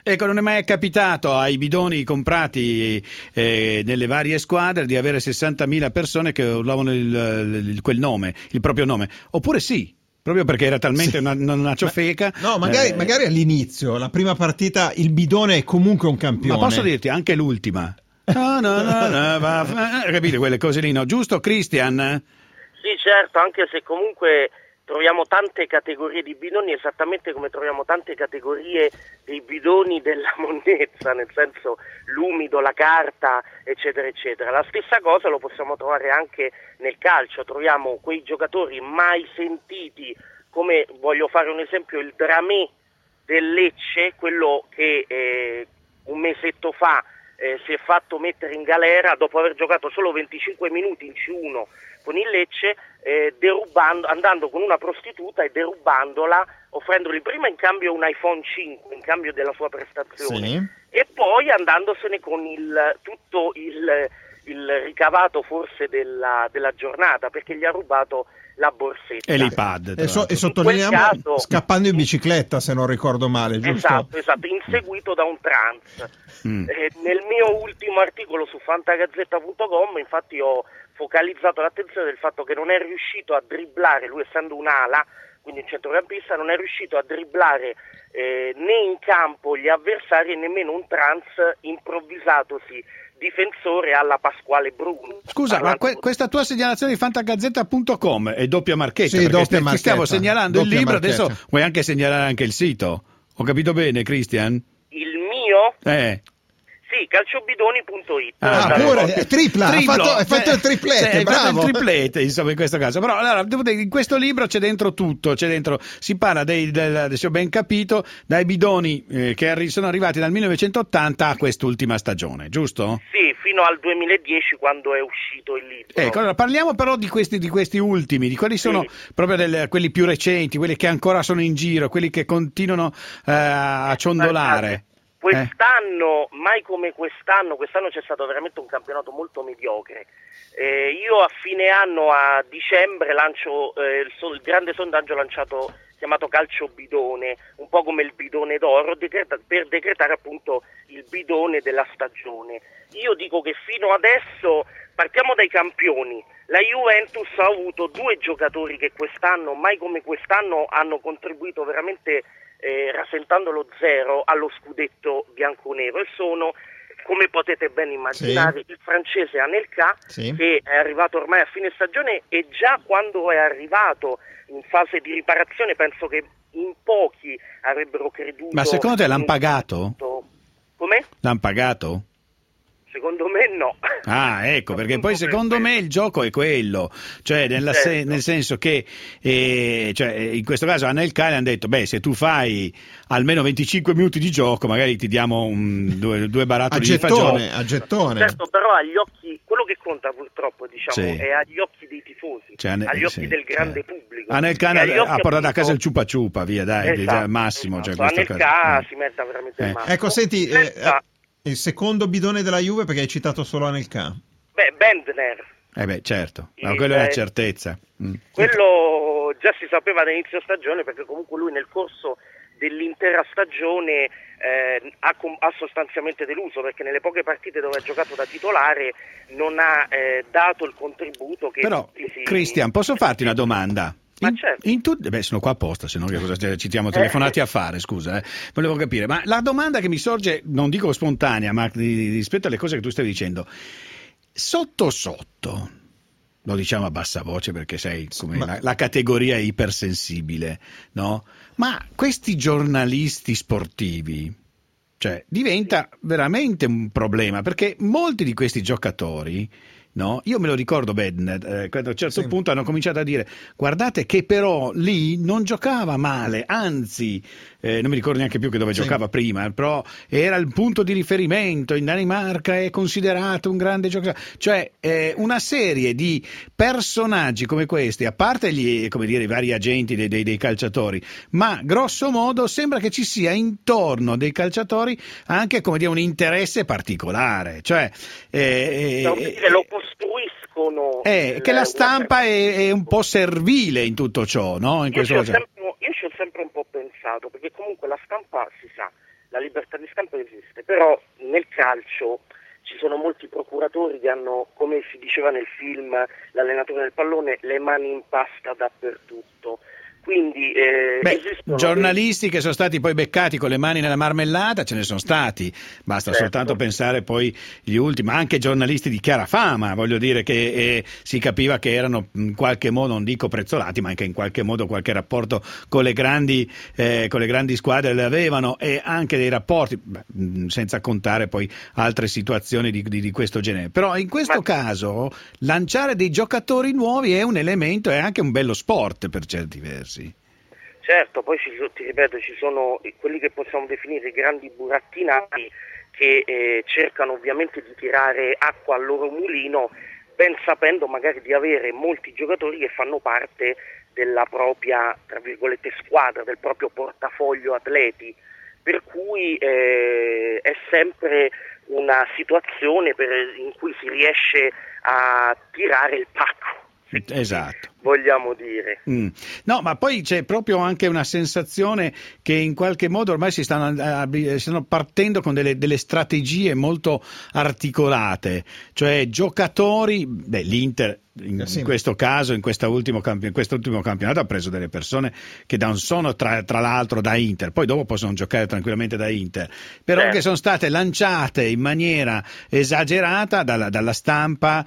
Ecco, non è mai capitato ai bidoni comprati eh, nelle varie squadre di avere sessantamila persone che urlavano il, il, quel nome, il proprio nome. Oppure sì, proprio perché era talmente sì. una, una ciofeca. No, magari, eh, magari all'inizio, la prima partita, il bidone è comunque un campione. Ma posso dirti, anche l'ultima. No, no, no, no, va, capite quelle cose lì, no? Giusto, Christian? Sì, certo, anche se comunque troviamo tante categorie di bidoni, esattamente come troviamo tante categorie dei bidoni della monnezza, nel senso l'umido, la carta, eccetera, eccetera. La stessa cosa lo possiamo trovare anche nel calcio, troviamo quei giocatori mai sentiti, come voglio fare un esempio, il Dramé del Lecce, quello che eh, un mesetto fa eh, si è fatto mettere in galera dopo aver giocato solo venticinque minuti in C uno con il Lecce, eh, derubando, andando con una prostituta e derubandola, offrendogli prima in cambio un iPhone cinque, in cambio della sua prestazione, sì. e poi andandosene con il, tutto il, il ricavato forse della, della giornata, perché gli ha rubato la borsetta. E l'iPad. E, so, e sottolineiamo caso, scappando in bicicletta, se non ricordo male, giusto? Esatto, esatto, inseguito da un trans. Mm. Eh, nel mio ultimo articolo su fantagazzetta punto com infatti ho focalizzato l'attenzione del fatto che non è riuscito a dribblare, lui essendo un'ala, quindi un centrocampista, non è riuscito a dribblare eh, né in campo gli avversari e nemmeno un trans improvvisatosi difensore alla Pasquale Bruno. Scusa, ma que- questa tua segnalazione di fantagazzetta punto com è doppia marchetta? Sì, perché doppia st- marchetta, ti stiamo segnalando il libro, marchetta. Adesso vuoi anche segnalare anche il sito? Ho capito bene, Christian? Il mio? Eh. Sì, calciobidoni punto it. Ah, ah pure, è tripla, ha fatto, ha fatto il triplete, cioè, bravo. Fatto il triplete, insomma, in questo caso. Però allora, devo dire, in questo libro c'è dentro tutto, c'è dentro, si parla dei, del, se ho ben capito, dai bidoni eh, che arri- sono arrivati dal millenovecentottanta a quest'ultima stagione, giusto? Sì, fino al duemiladieci quando è uscito il libro. Ecco, allora parliamo però di questi, di questi ultimi, di quelli sono sì. proprio del, quelli più recenti, quelli che ancora sono in giro, quelli che continuano eh, a ciondolare. Quest'anno, eh. mai come quest'anno, quest'anno c'è stato veramente un campionato molto mediocre. Eh, io a fine anno, a dicembre, lancio eh, il, il grande sondaggio lanciato chiamato Calcio Bidone, un po' come il bidone d'oro, decreta, per decretare appunto il bidone della stagione. Io dico che fino adesso, partiamo dai campioni, la Juventus ha avuto due giocatori che quest'anno, mai come quest'anno, hanno contribuito veramente Eh, rasentando lo zero allo scudetto bianconero, e sono, come potete ben immaginare, sì. il francese Anelka, sì. che è arrivato ormai a fine stagione, e già quando è arrivato in fase di riparazione penso che in pochi avrebbero creduto. Ma secondo te l'hanno pagato? Come? L'hanno pagato? Secondo me no. Ah, ecco, perché poi secondo me il gioco è quello, cioè nella certo. se- nel senso che eh, cioè, in questo caso a Anelka le hanno detto, beh, se tu fai almeno venticinque minuti di gioco magari ti diamo un, due, due barattoli a gettone, di fagioli. A gettone. Certo, però agli occhi, quello che conta purtroppo diciamo sì. è agli occhi dei tifosi, cioè, agli occhi sì, del grande cioè. pubblico. Anelka ha portato appunto... a casa il ciupa ciupa, via dai, esatto, al massimo. esatto. Cioè, Anelka caso. si merita veramente eh. il massimo. Ecco, senti... Eh, eh, il secondo bidone della Juve, perché hai citato solo Anelka. Beh, Bendner. Eh beh, certo, ma il, quello è la certezza. Mm. Quello già si sapeva da inizio stagione, perché comunque lui nel corso dell'intera stagione eh, ha, ha sostanzialmente deluso, perché nelle poche partite dove ha giocato da titolare non ha eh, dato il contributo che... Però, si... Cristian, posso farti una domanda? Ma in, certo. in tu... Beh, sono qua apposta, se no che cosa ci siamo telefonati a fare, scusa, eh. Volevo capire, ma la domanda che mi sorge, non dico spontanea, ma rispetto alle cose che tu stavi dicendo, sotto sotto, lo diciamo a bassa voce perché sei come ma... la, la categoria ipersensibile, no? Ma questi giornalisti sportivi, cioè, diventa veramente un problema, perché molti di questi giocatori... No? Io me lo ricordo bene, eh, quando a un certo sì. punto hanno cominciato a dire guardate che però lì non giocava male, anzi eh, non mi ricordo neanche più che dove sì. giocava prima, però era il punto di riferimento, in Danimarca è considerato un grande giocatore, cioè eh, una serie di personaggi come questi, a parte gli, come dire, i vari agenti dei, dei, dei calciatori, ma grosso modo sembra che ci sia intorno dei calciatori anche, come dire, un interesse particolare, cioè eh, eh, lo costruiscono eh, che la stampa è, è un po' servile in tutto ciò, no? In io, questo ci ho sempre, io ci ho sempre un po' pensato, perché comunque la stampa si sa la libertà di stampa esiste, però nel calcio ci sono molti procuratori che hanno, come si diceva nel film L'allenatore del pallone, le mani in pasta dappertutto. Quindi eh, Beh, esistono giornalisti dei... che sono stati poi beccati con le mani nella marmellata ce ne sono stati, basta certo. soltanto pensare poi gli ultimi, ma anche giornalisti di chiara fama, voglio dire che eh, si capiva che erano in qualche modo, non dico prezzolati, ma anche in qualche modo qualche rapporto con le grandi, eh, con le grandi squadre le avevano, e anche dei rapporti, beh, senza contare poi altre situazioni di, di, di questo genere. Però in questo ma... caso lanciare dei giocatori nuovi è un elemento, è anche un bello sport per certi versi. Certo, poi ci, ti ripeto, ci sono quelli che possiamo definire grandi burattinai che eh, cercano ovviamente di tirare acqua al loro mulino, ben sapendo magari di avere molti giocatori che fanno parte della propria, tra virgolette, squadra, del proprio portafoglio atleti, per cui eh, è sempre una situazione per, in cui si riesce a tirare il pacco. Esatto. Vogliamo dire. Mm. No, ma poi c'è proprio anche una sensazione che in qualche modo ormai si stanno, uh, stanno partendo con delle, delle strategie molto articolate, cioè giocatori, beh, l'Inter in, sì. in questo caso, in, questa ultimo campi- in quest'ultimo campionato ha preso delle persone che non sono tra, tra l'altro da Inter, poi dopo possono giocare tranquillamente da Inter, però certo. che sono state lanciate in maniera esagerata dalla, dalla stampa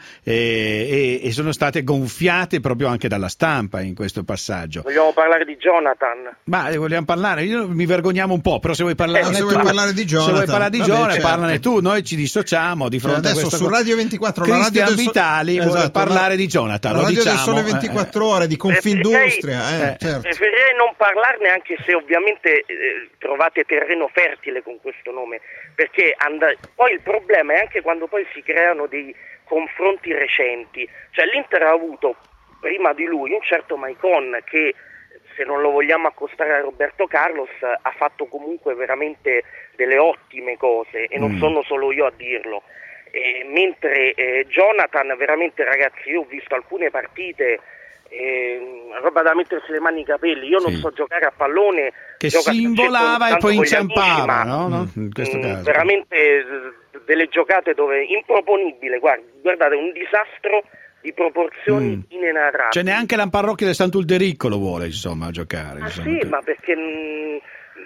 e, e, e sono state gonfiate proprio anche dalla stampa in questo passaggio. Vogliamo parlare di Jonathan? Ma vogliamo parlare, io mi vergogniamo un po', però se vuoi parlare, eh, se tu, vuoi parlare di Jonathan, se vuoi parlare di vabbè, Jonathan, certo. parlane tu, noi ci dissociamo di fronte adesso a questa su Radio ventiquattro, Cristian la radio del Vitali so... vuole esatto, parlare la... di Jonathan, la lo radio diciamo. del Sole ventiquattro ore di Confindustria, eh, eh, certo. Preferirei non parlarne, anche se ovviamente eh, trovate terreno fertile con questo nome, perché and- poi il problema è anche quando poi si creano dei confronti recenti, cioè l'Inter ha avuto prima di lui un certo Maicon che, se non lo vogliamo accostare a Roberto Carlos, ha fatto comunque veramente delle ottime cose, e non mm. sono solo io a dirlo. Eh, mentre eh, Jonathan, veramente ragazzi, io ho visto alcune partite, eh, roba da mettersi le mani nei capelli, io non sì. so giocare a pallone, che si involava e poi inciampava, amici, ma, no? In questo mh, caso. Veramente delle giocate dove improponibile, guarda, guardate, un disastro di proporzioni mm. inenarrabili. Cioè neanche la parrocchia del Sant'Ulderico lo vuole, insomma, a giocare. Ma insomma, sì, che... ma perché mh,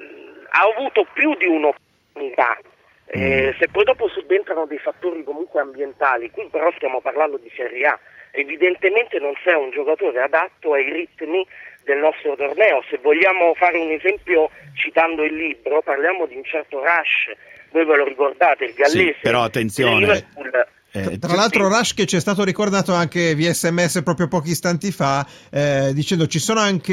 ha avuto più di un'opportunità. Eh, mm. Se poi dopo subentrano dei fattori comunque ambientali, qui però stiamo parlando di Serie A, evidentemente non sei un giocatore adatto ai ritmi del nostro torneo. Se vogliamo fare un esempio citando il libro, parliamo di un certo Rush, voi ve lo ricordate, il gallese, sì, però attenzione. Eh, tra l'altro Rush, che ci è stato ricordato anche via sms proprio pochi istanti fa, eh, dicendo ci sono anche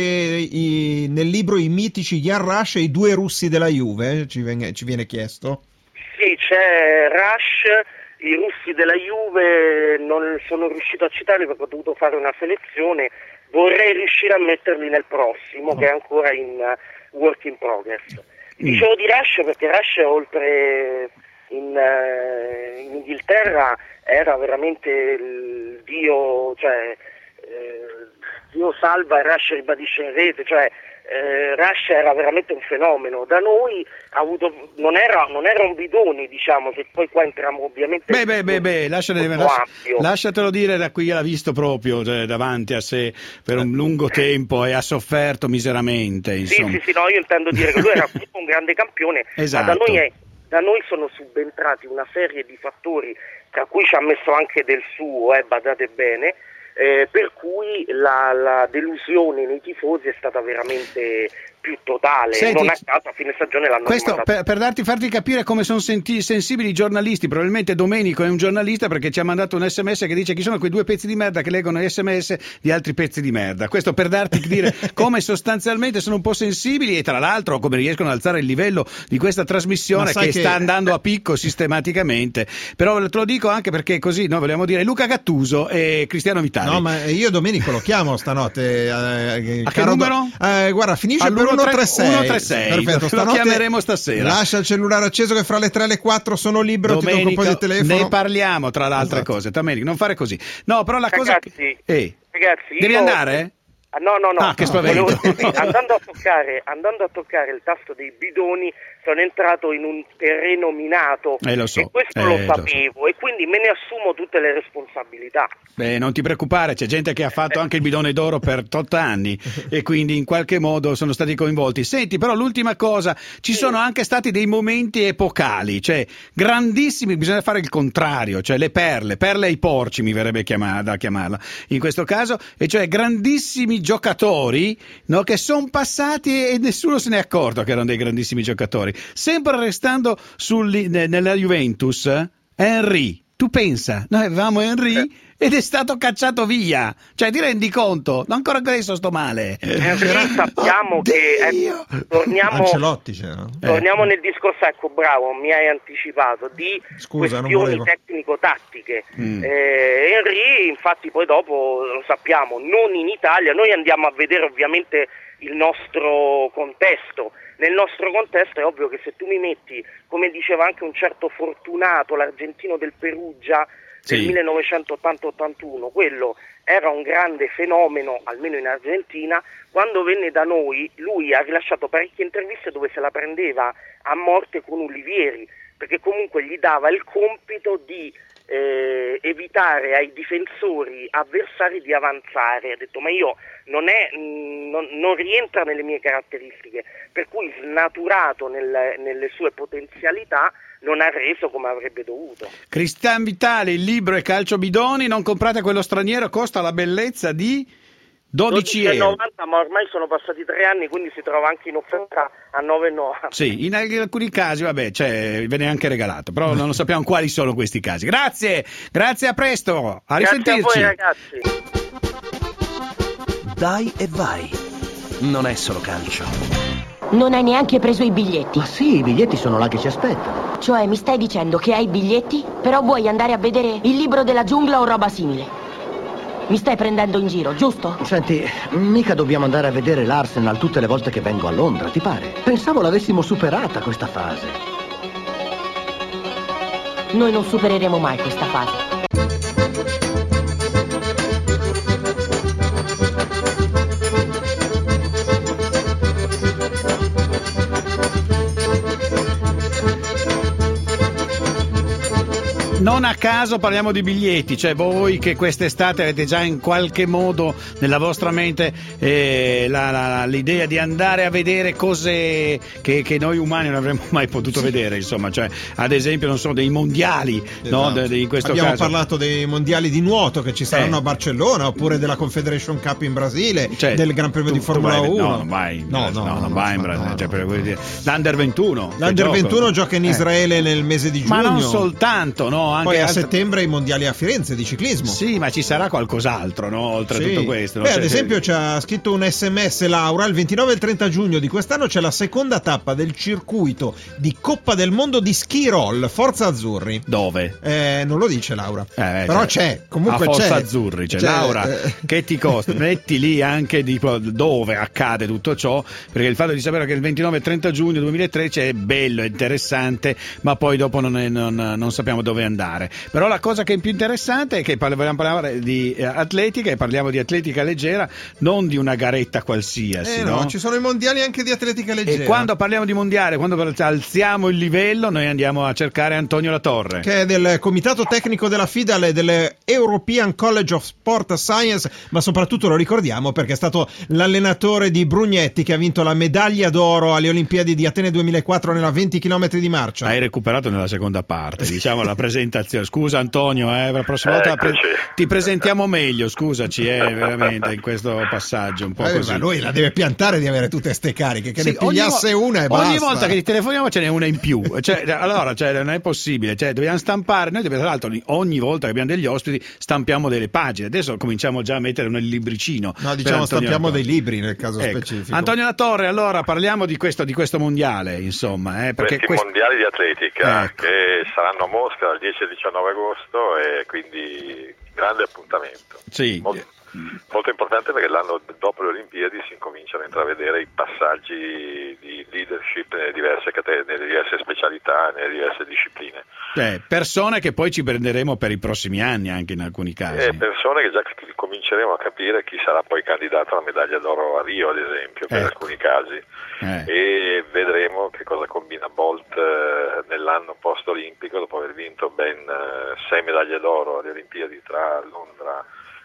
i, nel libro i mitici Jan Rush e i due russi della Juve, ci viene, ci viene chiesto. Sì, c'è Rush, i russi della Juve non sono riuscito a citarli perché ho dovuto fare una selezione, vorrei riuscire a metterli nel prossimo, oh. che è ancora in uh, work in progress. Mm. Dicevo di Rush perché Rush, oltre in, uh, in Inghilterra, era veramente il dio, cioè eh, Dio salva e Rush ribadisce in rete, cioè eh, Rush era veramente un fenomeno. Da noi ha avuto, non era, non era un bidone, diciamo, che poi qua entriamo ovviamente. Beh, beh, beh, beh lasciate, lascia, lasciatelo dire da qui, l'ha visto proprio cioè, davanti a sé per un lungo tempo e ha sofferto miseramente. Insomma. Sì, sì, sì, no, io intendo dire che lui era un grande campione, esatto. ma da noi, è, da noi sono subentrati una serie di fattori, tra cui ci ha messo anche del suo, eh, badate bene. Eh, per cui la, la delusione nei tifosi è stata veramente più totale. Senti, non a caso a fine stagione l'hanno questo per, per darti farti capire come sono senti, sensibili i giornalisti. Probabilmente Domenico è un giornalista perché ci ha mandato un sms che dice chi sono quei due pezzi di merda che leggono gli sms di altri pezzi di merda. Questo per darti dire come sostanzialmente sono un po' sensibili, e tra l'altro come riescono ad alzare il livello di questa trasmissione che, che sta andando a picco sistematicamente. Però te lo dico anche perché così noi vogliamo dire Luca Gattuso e Cristiano Vitali. No, ma io Domenico lo chiamo stanotte. Eh, a che numero? Eh, guarda, finisce per uno tre sei. uno tre sei. Perfetto, lo chiameremo stasera. Lascia il cellulare acceso che fra le tre e le quattro sono libero. Domenico, ti do un po' di telefono. Ne parliamo tra le altre esatto. cose. Domenico, non fare così. No, però la ragazzi, cosa che... eh, ragazzi, devi io... andare? No, no, no, ah, che spavento. Volevo, andando, a toccare, andando a toccare il tasto dei bidoni sono entrato in un terreno minato eh, lo so, e questo eh, lo lo sapevo so. E quindi me ne assumo tutte le responsabilità. Beh, non ti preoccupare, c'è gente che ha fatto anche il bidone d'oro per otto anni e quindi in qualche modo sono stati coinvolti. Senti, però l'ultima cosa, ci sì. sono anche stati dei momenti epocali, cioè grandissimi, bisogna fare il contrario, cioè le perle, perle ai porci mi verrebbe chiamar, da chiamarla in questo caso, e cioè grandissimi giocatori, no, che sono passati e nessuno se ne è accorto che erano dei grandissimi giocatori. Sempre restando sul, nella Juventus, Henry, tu pensa, noi avevamo Henry ed è stato cacciato via, cioè ti rendi conto? Ancora adesso sto male. Henry sappiamo oh, che ecco, torniamo, Ancelotti c'era. torniamo eh. nel discorso, ecco bravo, mi hai anticipato, di Scusa, questioni tecnico-tattiche. Mm. Eh, Henry infatti poi dopo lo sappiamo, non in Italia, noi andiamo a vedere ovviamente il nostro contesto. Nel nostro contesto è ovvio che se tu mi metti, come diceva anche un certo Fortunato, l'argentino del Perugia del sì. millenovecentottanta ottantuno, quello era un grande fenomeno, almeno in Argentina. Quando venne da noi lui ha rilasciato parecchie interviste dove se la prendeva a morte con Olivieri, perché comunque gli dava il compito di eh, evitare ai difensori avversari di avanzare. Ha detto ma io non, è, non, non rientra nelle mie caratteristiche, per cui snaturato nel, nelle sue potenzialità non ha reso come avrebbe dovuto. Cristian Vitale, il libro è Calcio Bidoni, non comprate quello straniero, costa la bellezza di dodici euro. dodici e novanta, ma ormai sono passati tre anni, quindi si trova anche in offerta a nove e novanta. Sì, in alcuni casi, vabbè, cioè, ve ne è anche regalato, però non sappiamo quali sono questi casi. Grazie, grazie, a presto, a risentirci. Grazie a voi ragazzi. Dai e vai, non è solo calcio. Non hai neanche preso i biglietti. Ma sì, i biglietti sono là che ci aspettano. Cioè, mi stai dicendo che hai i biglietti, però vuoi andare a vedere il libro della giungla o roba simile? Mi stai prendendo in giro, giusto? Senti, mica dobbiamo andare a vedere l'Arsenal tutte le volte che vengo a Londra, ti pare? Pensavo l'avessimo superata questa fase. Noi non supereremo mai questa fase. Non a caso parliamo di biglietti, cioè voi che quest'estate avete già in qualche modo nella vostra mente eh, la, la, l'idea di andare a vedere cose che, che noi umani non avremmo mai potuto sì. vedere, insomma, cioè ad esempio non so dei mondiali, esatto. no? de, de, in questo abbiamo caso. parlato dei mondiali di nuoto che ci saranno eh. a Barcellona, oppure della Confederation Cup in Brasile, cioè, del Gran Premio tu, di Formula vai, uno. No, non vai, no, no, no, no, non vai in Brasile, no, cioè, per no. dire, l'Under ventuno. L'Under ventuno gioca in Israele eh. nel mese di giugno. Ma non soltanto, no? Anche poi a altre... settembre i mondiali a Firenze di ciclismo. Sì, ma ci sarà qualcos'altro, no? Oltre sì. a tutto questo. Beh, no? ad esempio ci ha scritto un sms Laura, il ventinove e il trenta giugno di quest'anno c'è la seconda tappa del circuito di Coppa del Mondo di ski roll, Forza Azzurri. Dove? Eh, non lo dice Laura. Eh, però cioè, c'è, comunque a Forza c'è. Azzurri, c'è. c'è. Laura, che ti costa? Metti lì anche di dove accade tutto ciò, perché il fatto di sapere che il ventinove e trenta giugno duemilatredici è bello, è interessante, ma poi dopo non, è, non, non sappiamo dove andare. Però la cosa che è più interessante è che vogliamo parlare di atletica e parliamo di atletica leggera, non di una garetta qualsiasi. Eh no, no? ci sono i mondiali anche di atletica leggera. E quando parliamo di mondiale, quando alziamo il livello, noi andiamo a cercare Antonio Latorre, che è del comitato tecnico della FIDAL e delle European College of Sport Science, ma soprattutto lo ricordiamo perché è stato l'allenatore di Brugnetti che ha vinto la medaglia d'oro alle Olimpiadi di Atene duemilaquattro nella venti chilometri di marcia. Hai recuperato nella seconda parte, diciamo, la presentazione. Scusa Antonio, eh, la prossima volta pre- ti presentiamo meglio, scusaci, eh, veramente in questo passaggio un po' eh, così. Ma lui la deve piantare di avere tutte ste cariche, che sì, ne pigliasse ogni, una e ogni basta. Ogni volta che ti telefoniamo ce n'è una in più, cioè, allora cioè, non è possibile, cioè, dobbiamo stampare, noi tra l'altro ogni volta che abbiamo degli ospiti stampiamo delle pagine, adesso cominciamo già a mettere nel libricino. No, diciamo stampiamo dei libri nel caso ecco. specifico. Antonio Latorre, allora parliamo di questo, di questo mondiale, insomma. Eh, perché questi quest... mondiali di atletica ecco. che saranno a Mosca dal dieci al diciannove agosto e quindi grande appuntamento. Sì. Molto, molto importante perché l'anno dopo le Olimpiadi si incominciano a intravedere i passaggi di leadership nelle diverse, cate- nelle diverse specialità, nelle diverse discipline. Eh, persone che poi ci prenderemo per i prossimi anni anche in alcuni casi. Eh, persone che già cominciano cominceremo a capire chi sarà poi candidato alla medaglia d'oro a Rio, ad esempio, per ecco. alcuni casi, eh. e vedremo che cosa combina Bolt eh, nell'anno post-olimpico, dopo aver vinto ben eh, sei medaglie d'oro alle Olimpiadi tra Londra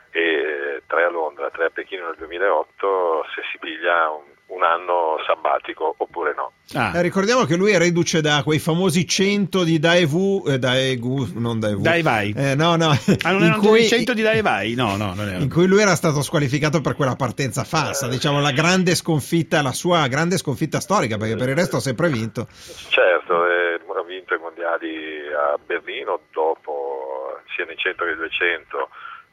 e tre a Londra, tre a Pechino nel duemilaotto, se si piglia un, un anno sabbatico oppure no. Ah. Eh, ricordiamo che lui è reduce da quei famosi cento di Daewoo, eh, Daegu, non Daewoo. Dai vai. Eh, no, no. Ah, non in erano cui, cento di Dai vai? No, no, non erano. In cui lui era stato squalificato per quella partenza falsa, diciamo la grande sconfitta, la sua grande sconfitta storica, perché per il resto ha sempre vinto. Certo, eh, ha vinto i mondiali a Berlino, dopo sia nei cento che nei duecento,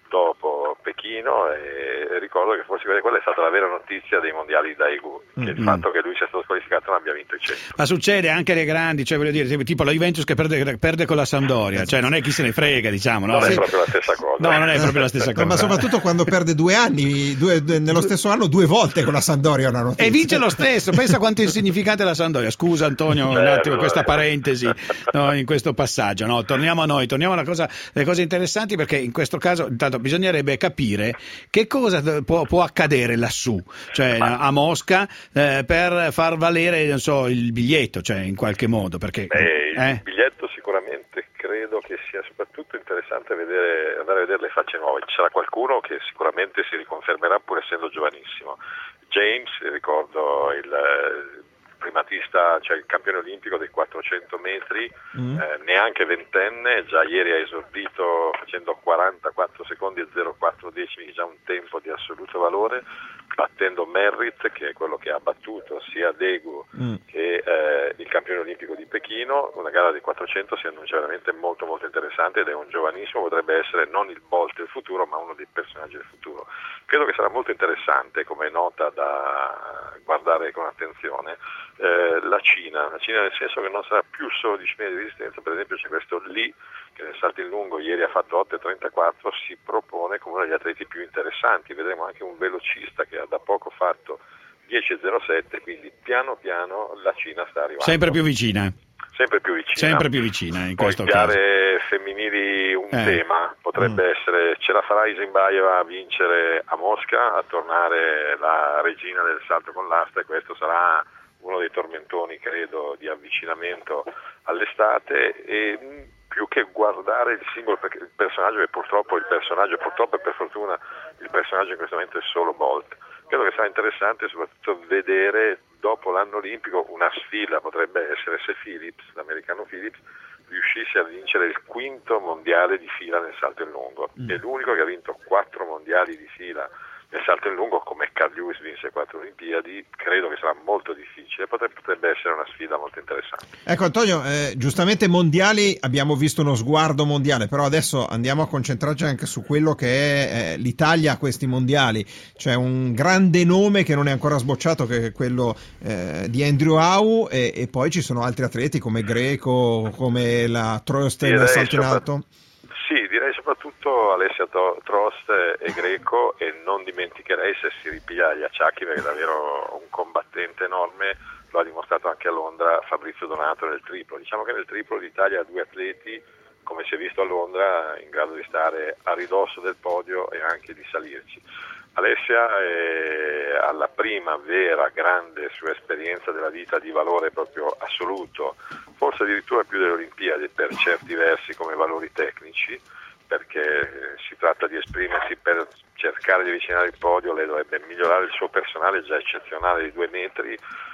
dopo Pechino, e ricordo che forse quella è stata la vera notizia dei mondiali di Daegu, che mm-hmm. il fatto che lui sia stato squalificato non abbia vinto i cento. Ma succede anche alle grandi, cioè voglio dire, tipo la Juventus che perde, perde con la Sampdoria, cioè non è chi se ne frega, diciamo, no? Non sì. è proprio la stessa cosa. No, non è proprio la stessa cosa. Ma soprattutto quando perde due anni, due, due, nello stesso anno due volte con la Sampdoria è una notizia. E vince lo stesso, pensa quanto è insignificante la Sampdoria. Scusa Antonio, un attimo questa parentesi, no, in questo passaggio, no? Torniamo a noi, torniamo alla cosa, le cose interessanti, perché in questo caso intanto bisognerebbe capire che cosa può, può accadere lassù, cioè a Mosca, eh, per far valere, non so, il biglietto, cioè in qualche modo, perché Beh, eh? il biglietto sicuramente credo che sia soprattutto interessante vedere, andare a vedere le facce nuove. Ci sarà qualcuno che sicuramente si riconfermerà pur essendo giovanissimo. James, ricordo il primatista, cioè il campione olimpico dei quattrocento metri, mm. eh, neanche ventenne, già ieri ha esordito facendo quarantaquattro secondi e zero virgola quattro decimi, già un tempo di assoluto valore, battendo Merritt, che è quello che ha battuto sia Daegu mm. che eh, il campione olimpico di Pechino. Una gara di quattrocento si annuncia veramente molto molto interessante, ed è un giovanissimo, potrebbe essere non il Bolt del futuro, ma uno dei personaggi del futuro. Credo che sarà molto interessante, come nota da guardare con attenzione, eh, la Cina, la Cina nel senso che non sarà più solo disciplina di resistenza. Per esempio c'è questo Li, che nel salto in lungo ieri ha fatto otto e trentaquattro, si propone come uno degli atleti più interessanti. Vedremo anche un velocista che ha da poco fatto dieci e zero sette, quindi piano piano la Cina sta arrivando. Sempre più vicina. Sempre più vicina. Sempre più vicina in Poi questo caso. gare femminili un eh. tema, potrebbe mm. essere, ce la farà Isinbayeva a vincere a Mosca, a tornare la regina del salto con l'asta, e questo sarà uno dei tormentoni, credo, di avvicinamento all'estate. E più che guardare il singolo perché il personaggio, che purtroppo il personaggio, purtroppo e per fortuna il personaggio in questo momento è solo Bolt, credo che sarà interessante soprattutto vedere dopo l'anno olimpico una sfida. Potrebbe essere se Phillips, l'americano Phillips, riuscisse a vincere il quinto mondiale di fila nel salto in lungo. Mm. È l'unico che ha vinto quattro mondiali di fila nel salto in lungo, come Carl Lewis vinse quattro Olimpiadi. Credo che sarà molto difficile, potrebbe, potrebbe essere una sfida molto interessante. Ecco Antonio, eh, giustamente mondiali, abbiamo visto uno sguardo mondiale, però adesso andiamo a concentrarci anche su quello che è eh, l'Italia a questi mondiali. C'è un grande nome che non è ancora sbocciato, che è quello eh, di Andrew Howe, e, e poi ci sono altri atleti come Greco, come la Trost nel salto in alto. Sì, direi soprattutto Alessia Trost e Greco, e non dimenticherei, se si ripiglia gli acciacchi, perché è davvero un combattente enorme, lo ha dimostrato anche a Londra, Fabrizio Donato nel triplo. Diciamo che nel triplo l'Italia ha due atleti, come si è visto a Londra, in grado di stare a ridosso del podio e anche di salirci. Alessia è alla prima vera grande sua esperienza della vita di valore proprio assoluto, forse addirittura più delle Olimpiadi per certi versi come valori tecnici, perché si tratta di esprimersi per cercare di avvicinare il podio. Lei dovrebbe migliorare il suo personale già eccezionale di due metri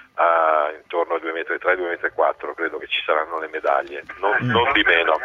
a intorno a due virgola tre, due virgola quattro, credo che ci saranno le medaglie, non, non di meno.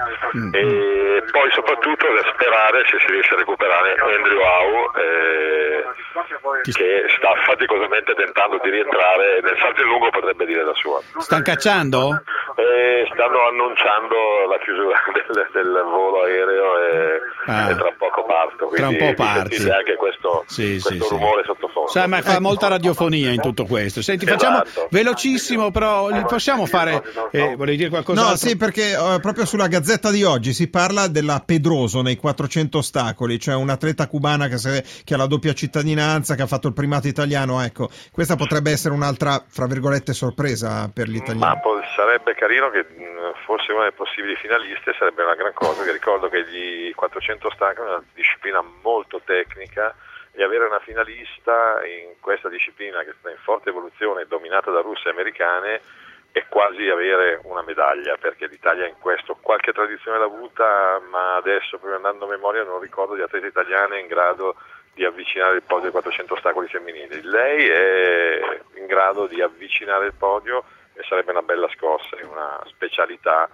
E poi soprattutto da sperare se si riesce a recuperare Andrew Howe, eh, che sta faticosamente tentando di rientrare nel salto in lungo, potrebbe dire la sua. Stanno cacciando? Eh, stanno annunciando la chiusura del, del volo aereo e, ah. e tra poco parto, quindi tra un po' parti. anche questo, sì, questo sì, rumore sì. sottofondo. Sai, ma fa molta radiofonia in tutto questo. Senti, facciamo velocissimo, però li possiamo fare. Eh, volevi dire qualcosa? No, sì, perché uh, proprio sulla Gazzetta di oggi si parla della Pedroso nei quattrocento ostacoli, cioè un'atleta cubana che, se, che ha la doppia cittadinanza, che ha fatto il primato italiano. Ecco, questa potrebbe essere un'altra, fra virgolette, sorpresa per gli italiani. Ma poi sarebbe carino che fosse una delle possibili finaliste, sarebbe una gran cosa. Che ricordo che gli quattrocento ostacoli è una disciplina molto tecnica, e avere una finalista in questa disciplina che sta in forte evoluzione, dominata da russe e americane, è quasi avere una medaglia, perché l'Italia in questo qualche tradizione l'ha avuta, ma adesso, proprio andando a memoria, non ricordo di atlete italiane in grado di avvicinare il podio ai quattrocento ostacoli femminili. Lei è in grado di avvicinare il podio e sarebbe una bella scossa, una specialità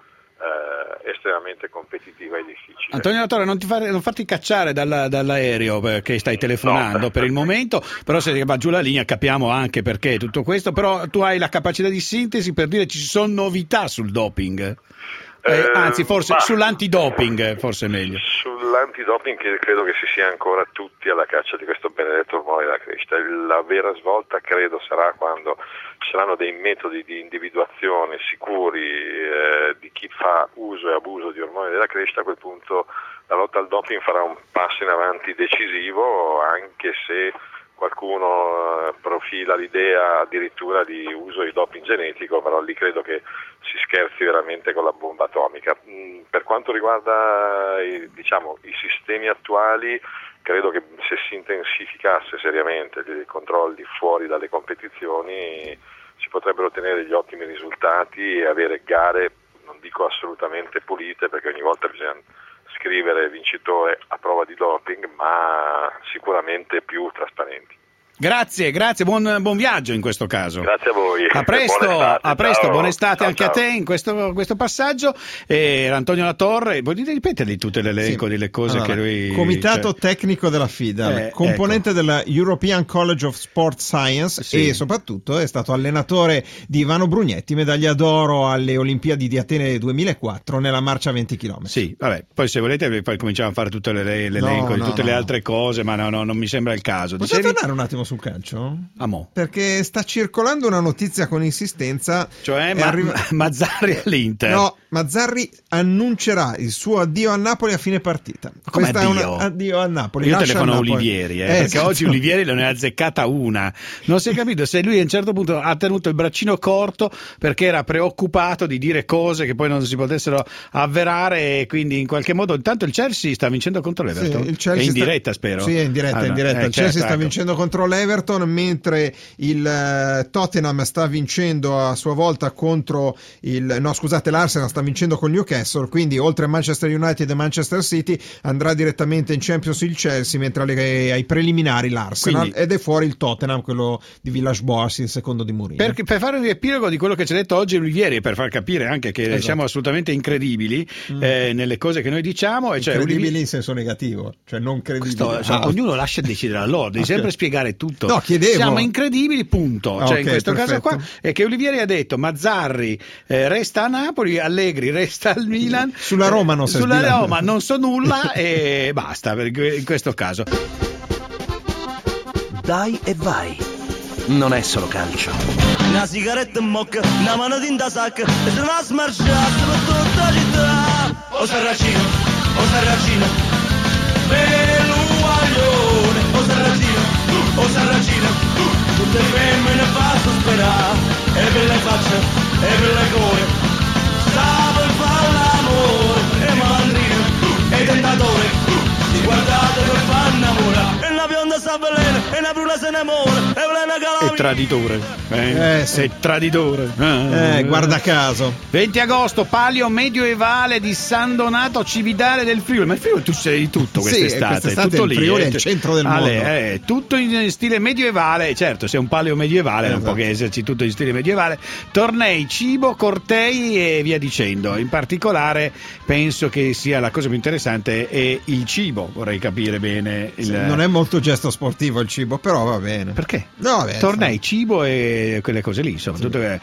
Eh, estremamente competitiva e difficile. Antonio La Torre, non, ti fare, non farti cacciare dalla, dall'aereo perché stai telefonando no, per il momento, però se va giù la linea capiamo anche perché tutto questo, però tu hai la capacità di sintesi per dire ci sono novità sul doping, eh, eh, anzi forse ma, sull'antidoping forse è meglio. Sull'antidoping credo che si sia ancora tutti alla caccia di questo benedetto ormone della crescita. La vera svolta credo sarà quando ci saranno dei metodi di individuazione sicuri eh, di chi fa uso e abuso di ormoni della crescita. A quel punto la lotta al doping farà un passo in avanti decisivo, anche se qualcuno eh, profila l'idea addirittura di uso di doping genetico, però lì credo che si scherzi veramente con la bomba atomica. Mm, per quanto riguarda i, diciamo, i sistemi attuali, credo che se si intensificasse seriamente i controlli fuori dalle competizioni si potrebbero ottenere degli ottimi risultati e avere gare, non dico assolutamente pulite, perché ogni volta bisogna scrivere vincitore a prova di doping, ma sicuramente più trasparenti. Grazie, grazie, buon, buon viaggio in questo caso. Grazie a voi. A presto, buona a presto, ciao. buona estate Ciao, anche ciao. a te in questo, questo passaggio. E Antonio La Torre, vuoi ripeterli tutte l'elenco sì. delle cose allora, che lui... Comitato cioè... tecnico della FIDA, eh, componente ecco. della European College of Sport Science sì. e soprattutto è stato allenatore di Ivano Brugnetti, medaglia d'oro alle Olimpiadi di Atene duemilaquattro nella marcia venti chilometri. Sì, vabbè, poi se volete poi cominciamo a fare tutto l'elenco no, di no, tutte no. le altre cose, ma no, no, non mi sembra il caso. Possiamo Dicevi... tornare un attimo sul calcio? Amo. Perché sta circolando una notizia con insistenza, cioè ma, arriva... Mazzarri all'Inter. No, Mazzarri annuncerà il suo addio a Napoli a fine partita. Come Questa addio? è una... addio a Napoli. Io Lascia telefono a Napoli. Olivieri, eh, eh, perché esatto. oggi Olivieri non ne ha azzeccata una. Non si è capito se lui a un certo punto ha tenuto il braccino corto perché era preoccupato di dire cose che poi non si potessero avverare, e quindi in qualche modo intanto il Chelsea sta vincendo contro l'Everton. Sì, il Chelsea è in sta... diretta, spero. Sì, è in diretta, ah, in diretta. Eh, il Chelsea certo, sta ecco. vincendo contro l'Everton, mentre il Tottenham sta vincendo a sua volta contro il no scusate l'Arsenal sta vincendo con Newcastle, quindi oltre a Manchester United e Manchester City andrà direttamente in Champions il Chelsea, mentre alle, ai preliminari l'Arsenal, quindi, ed è fuori il Tottenham, quello di Villas-Boas, il secondo di Mourinho. Per, per fare un riepilogo di quello che ci ha detto oggi Olivieri, per far capire anche che esatto. siamo assolutamente incredibili mm. eh, nelle cose che noi diciamo, e cioè incredibili Olivieri... in senso negativo, cioè non credibili. Questo, cioè, ah. Ognuno lascia decidere a loro, devi okay. sempre spiegare tutto. No, chiedevo. Siamo incredibili, punto. Ah, cioè okay, in questo perfetto. caso qua è che Olivieri ha detto Mazzarri eh, resta a Napoli, Allegri resta al Milan, sulla Roma non si sulla sbila. Roma non so nulla e basta in questo caso. Dai e vai, non è solo calcio. Una sigaretta in bocca, una mano in tasacca, e se non smarciasse per tutta la città. O Sarracino, o Sarracino, bello guaglione, o Sarracino, o Sarracino, tutte le femmine fanno sperare, e per le facce, e per le cuore, sta per fare l'amore, e mandrino, e tentatore, si guardate per far innamorare, e la bionda sta velena, e la bruna se ne muore, e velena calamita. È traditore, eh? Eh, sì. È traditore. Eh, guarda caso. venti agosto, palio medioevale di San Donato Cividale del Friuli. Ma il Friuli tu sei di tutto quest'estate, sì, quest'estate tutto il lì. Friuli eh. è il centro del Ale, mondo. Eh, tutto in stile medievale, certo, se è un palio medievale esatto. non può che esserci tutto in stile medievale. Tornei, cibo, cortei e via dicendo. In particolare penso che sia la cosa più interessante è il cibo, vorrei capire bene. Il... Sì, non è molto gesto sportivo il cibo cibo, però va bene. Perché? No, vabbè, tornei, cibo e quelle cose lì, insomma. Sì. Tutte,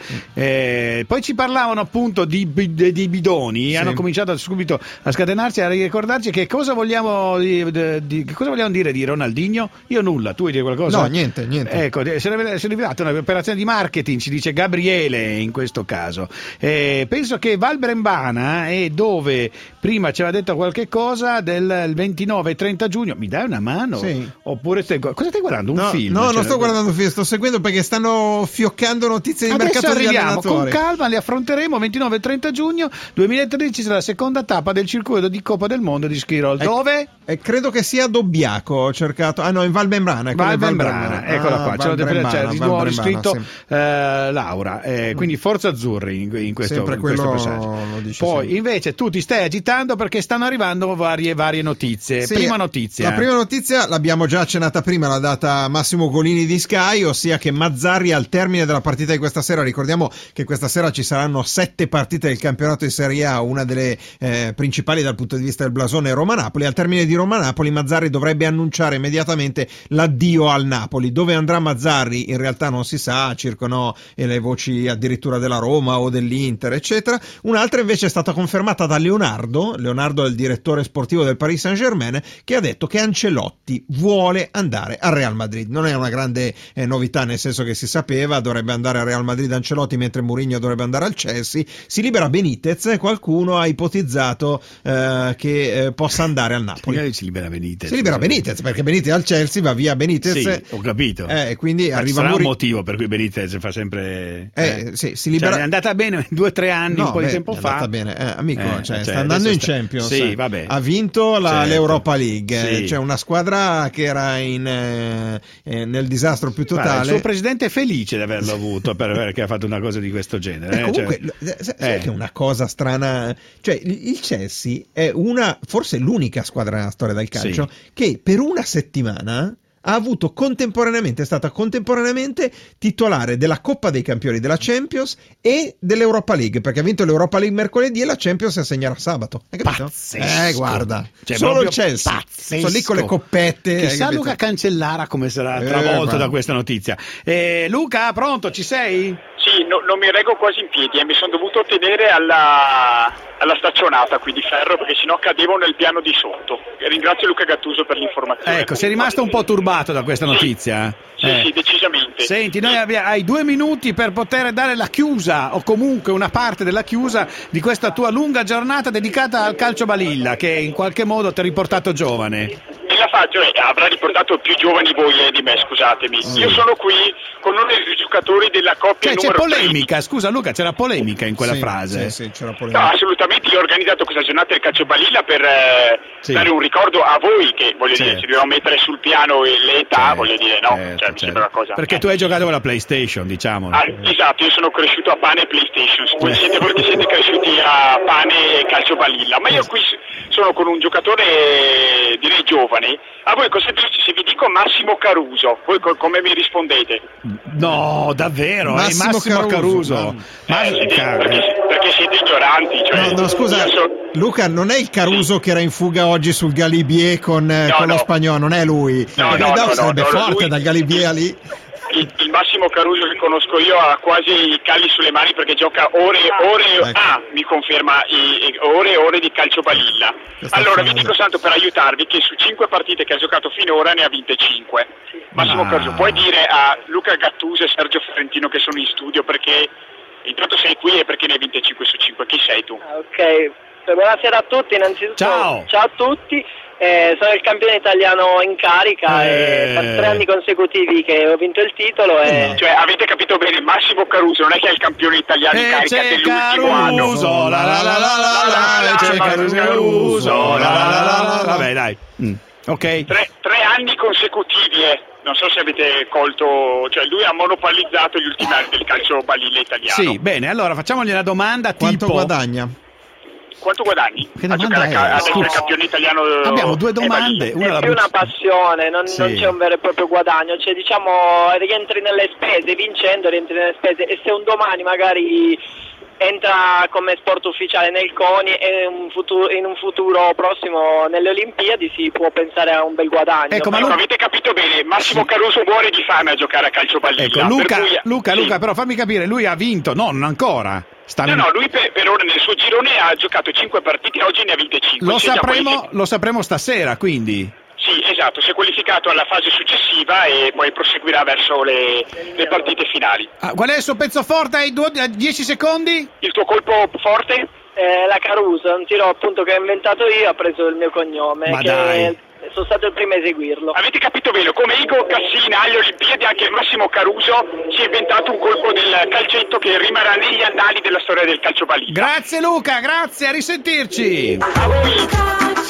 eh, poi ci parlavano appunto di, di, di bidoni, sì. hanno cominciato subito a scatenarsi, a ricordarci che cosa vogliamo, di, di, che cosa vogliamo dire di Ronaldinho. Io nulla, tu vuoi dire qualcosa? No, niente, niente. Ecco, si è rivelata un'operazione di marketing, ci dice Gabriele in questo caso. Eh, penso che Val Brembana è dove prima ci aveva detto qualche cosa del ventinove e trenta giugno. Mi dai una mano? Sì. Oppure stai, cosa stai guardando? Un no, film? No, cioè, non sto guardando un film, sto seguendo perché stanno fioccando notizie di adesso mercato degli arriviamo, allenatori. con calma li affronteremo. Ventinove e trenta giugno duemilatredici sarà la seconda tappa del circuito di Coppa del Mondo di Skirol. Eh, dove? Eh, credo che sia a Dobbiaco, ho cercato. Ah no, in Val Membrana. Val Membrana, eccola qua, c'è di nuovo iscritto sì. eh, Laura, eh, quindi forza azzurri in, in questo, sempre in questo quello passaggio. lo dice Poi sempre. invece tu ti stai agitando perché stanno arrivando varie, varie notizie. Sì, prima notizia. La prima notizia l'abbiamo già accennata prima, l'ha data Massimo Golini di Sky, ossia che Mazzarri al termine della partita di questa sera, ricordiamo che questa sera ci saranno sette partite del campionato di Serie A, una delle eh, principali dal punto di vista del blasone è Roma-Napoli. Al termine di Roma-Napoli Mazzarri dovrebbe annunciare immediatamente l'addio al Napoli. Dove andrà Mazzarri in realtà non si sa, circolano le voci addirittura della Roma o dell'Inter eccetera. Un'altra invece è stata confermata da Leonardo Leonardo è il direttore sportivo del Paris Saint-Germain, che ha detto che Ancelotti vuole andare al Real Madrid. Non è una grande eh, novità, nel senso che si sapeva, dovrebbe andare al Real Madrid Ancelotti, mentre Mourinho dovrebbe andare al Chelsea. Si libera Benitez e qualcuno ha ipotizzato eh, che eh, possa andare al Napoli. Si libera Benitez. Si libera Benitez perché Benitez al Chelsea, va via Benitez. Sì, ho capito. Eh, quindi ma arriva sarà Muri... un motivo per cui Benitez fa sempre eh, eh. sì, si libera... cioè, è andata bene due o tre anni, no, un po' beh, di tempo è fa. È andata bene, eh, amico, eh, cioè, cioè, sta andando in sta... Champions. Sì, vabbè. Ha vinto la, certo. l'Europa League. Sì. C'è una squadra che era in, eh, eh, nel disastro più totale. Guarda, il suo presidente è felice di averlo avuto per perché ha fatto una cosa di questo genere. Eh, eh, comunque, cioè... sai eh. che è una cosa strana? Cioè, il Chelsea è una, forse l'unica squadra nella storia del calcio sì. che per una settimana ha avuto contemporaneamente, è stata contemporaneamente titolare della Coppa dei Campioni, della Champions e dell'Europa League, perché ha vinto l'Europa League mercoledì e la Champions assegnerà sabato. Hai capito? Pazzesco. Eh, guarda, cioè, solo il Chelsea. Pazzesco. Sono lì con le coppette. Chissà Luca Cancellara come sarà travolto eh, da questa notizia. Eh, Luca, pronto? Ci sei? Sì, no, non mi reggo quasi in piedi e mi sono dovuto tenere alla, alla staccionata qui di ferro perché sennò cadevo nel piano di sotto. E ringrazio Luca Gattuso per l'informazione. Ecco, sei rimasto un po' turbato da questa notizia? Sì, eh. sì, decisamente. Senti, noi abbiamo, hai due minuti per poter dare la chiusa o comunque una parte della chiusa di questa tua lunga giornata dedicata al calcio balilla che in qualche modo ti ha riportato giovane. E la faccio, eh, avrà riportato più giovani voi eh, di me, scusatemi. Sì. Io sono qui con uno dei giocatori della coppia cioè, numero c'è polemica, tre. Scusa Luca, c'era polemica in quella sì, frase. Sì, sì, c'era polemica. No, assolutamente, io ho organizzato questa giornata del calcio balilla per eh, sì. dare un ricordo a voi che, voglio certo. dire, si dobbiamo mettere sul piano l'età, certo, voglio dire, no? Certo, cioè, mi certo. sembra una cosa... Perché eh. tu hai giocato con la PlayStation, diciamo. Ah, esatto, io sono cresciuto a pane e PlayStation, voi siete, voi siete cresciuti a pane e calcio balilla, ma io qui sono con un giocatore, direi giovane. A voi cosa dici se vi dico Massimo Caruso? Voi co- come mi rispondete? No, davvero, Massimo, è Massimo Caruso. Caruso. Ma... Eh, siete, perché, perché siete ignoranti. Cioè, no, no, scusa, so... Luca, non è il Caruso che era in fuga oggi sul Galibier con, no, con no. lo Spagnolo, non è lui. No, perché no, no, sarebbe no, no, forte lui... dal Galibier lì. Il, il Massimo Caruso che conosco io ha quasi i calli sulle mani perché gioca ore e ore, ecco. ah, mi conferma, i, i, ore e ore di calcio balilla. Questa allora frase. vi dico santo per aiutarvi che su cinque partite che ha giocato finora ne ha vinte cinque. Massimo ah. Caruso, puoi dire a Luca Gattuso e Sergio Ferrentino che sono in studio perché intanto sei qui e perché ne hai vinte cinque su cinque, chi sei tu? Ok, buonasera a tutti, innanzitutto ciao, ciao a tutti. Eh, sono il campione italiano in carica eh... e per tre anni consecutivi che ho vinto il titolo e... no. Cioè avete capito bene, Massimo Caruso non è che è il campione italiano in eh, carica c'è dell'ultimo Caruso, anno. la la la la la la, c'è Caruso, la la la la, vabbè dai, mm. ok. Tre, tre anni consecutivi, eh. Non so se avete colto, cioè lui ha monopolizzato gli ultimi anni del calcio balilla italiano. Sì, bene, allora facciamogli una domanda. Quanto tipo... guadagna? Quanto guadagni? Che domanda a giocare è? a essere campione italiano? Abbiamo due domande. È, una è più una passione, non, sì. non c'è un vero e proprio guadagno, cioè diciamo rientri nelle spese, vincendo rientri nelle spese e se un domani magari entra come sport ufficiale nel CONI e un futuro, in un futuro prossimo nelle Olimpiadi si può pensare a un bel guadagno. Ecco, ma Luca, avete capito bene, Massimo Caruso muore di fame a giocare a calcio balilla. Ecco, Luca, cui... Luca, sì. Luca, però fammi capire, lui ha vinto, no, non ancora. Sta no, no, lui per, per ora nel suo girone ha giocato cinque partite e oggi ne ha vinte cinque. Lo sapremo, lo sapremo stasera, quindi. Sì, esatto, si è qualificato alla fase successiva e poi proseguirà verso le, le partite finali. Ah, qual è il suo pezzo forte ai dieci secondi? Il tuo colpo forte? Eh, la Carusa, un tiro appunto che ho inventato io, ha preso il mio cognome. Ma che dai. Sono stato il primo a eseguirlo. Avete capito bene, come Igor Cassina alle Olimpiadi anche Massimo Caruso si è inventato un colpo del calcetto che rimarrà negli annali della storia del calcio balilla. Grazie Luca, grazie, a risentirci. A voi.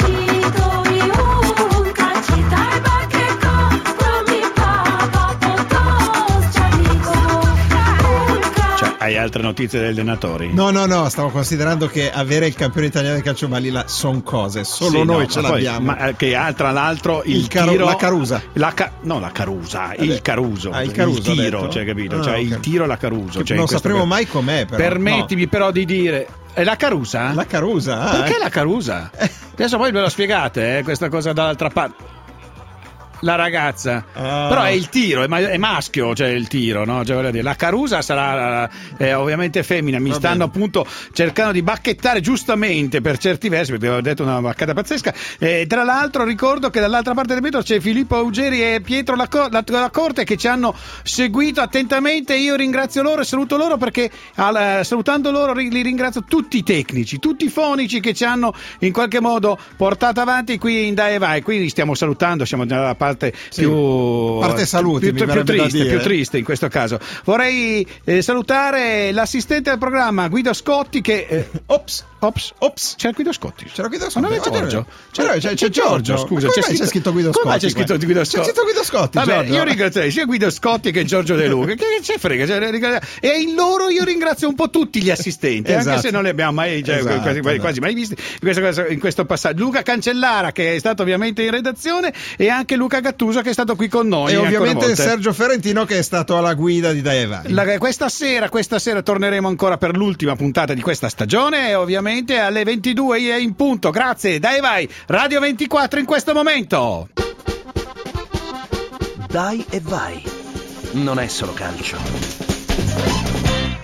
Hai altre notizie degli allenatori? No, no, no, stavo considerando che avere il campione italiano di calcio balilla son cose, solo sì, noi no, ce ma l'abbiamo. Poi, ma che ha tra l'altro il, il caru- tiro, la Carusa. La ca- no, la Carusa, Vabbè. il Caruso, ah, il, Caruso, il tiro, detto? cioè capito? Ah, cioè okay. il tiro e la Caruso. Cioè non sapremo caso. mai com'è, però. Permettimi no. però di dire. È la Carusa? La Carusa, ah, Perché eh. la Carusa? Adesso poi ve lo spiegate, eh, questa cosa dall'altra parte. La ragazza, ah. però è il tiro, è, ma- è maschio, cioè il tiro, no? Cioè, voglio dire, la Carusa sarà eh, ovviamente femmina. Mi Va stanno bene. appunto cercando di bacchettare giustamente per certi versi, perché avevo detto una baccata pazzesca. Eh, tra l'altro ricordo che dall'altra parte del vetro c'è Filippo Augeri e Pietro Laco- la- la Corte che ci hanno seguito attentamente. Io ringrazio loro e saluto loro perché al, eh, salutando loro ri- li ringrazio tutti i tecnici, tutti i fonici che ci hanno in qualche modo portato avanti qui in Dai e Vai. Quindi stiamo salutando, siamo nella parte Sì. più parte saluti, più, mi più verrebbe da triste, dire. più triste in questo caso. Vorrei eh, salutare l'assistente del programma Guido Scotti che eh, ops, ops, ops, c'è Guido Scotti. C'era Guido Ma Scotti. non è Giorgio. C'è, c'è, c'è, c'è Giorgio. Scusa, Ma come c'è mai c'è scritto Guido come mai Scotti? c'è scritto Guido Scotti? C'è scritto Guido Scotti. Vabbè, Giorgio. io ringrazio sia Guido Scotti che Giorgio De Luca. Che ce frega? Cioè, e in loro io ringrazio un po' tutti gli assistenti, Esatto. anche se non li abbiamo mai cioè, Esatto, quasi, quasi, esatto. quasi mai visti in questo, in questo passaggio. Luca Cancellara che è stato ovviamente in redazione e anche Luca Gattuso che è stato qui con noi. E ovviamente volte. Sergio Ferrentino che è stato alla guida di Dai e Vai. La, questa sera, questa sera torneremo ancora per l'ultima puntata di questa stagione e ovviamente alle ventidue in punto. Grazie, Dai e Vai, Radio ventiquattro in questo momento. Dai e Vai. Non è solo calcio.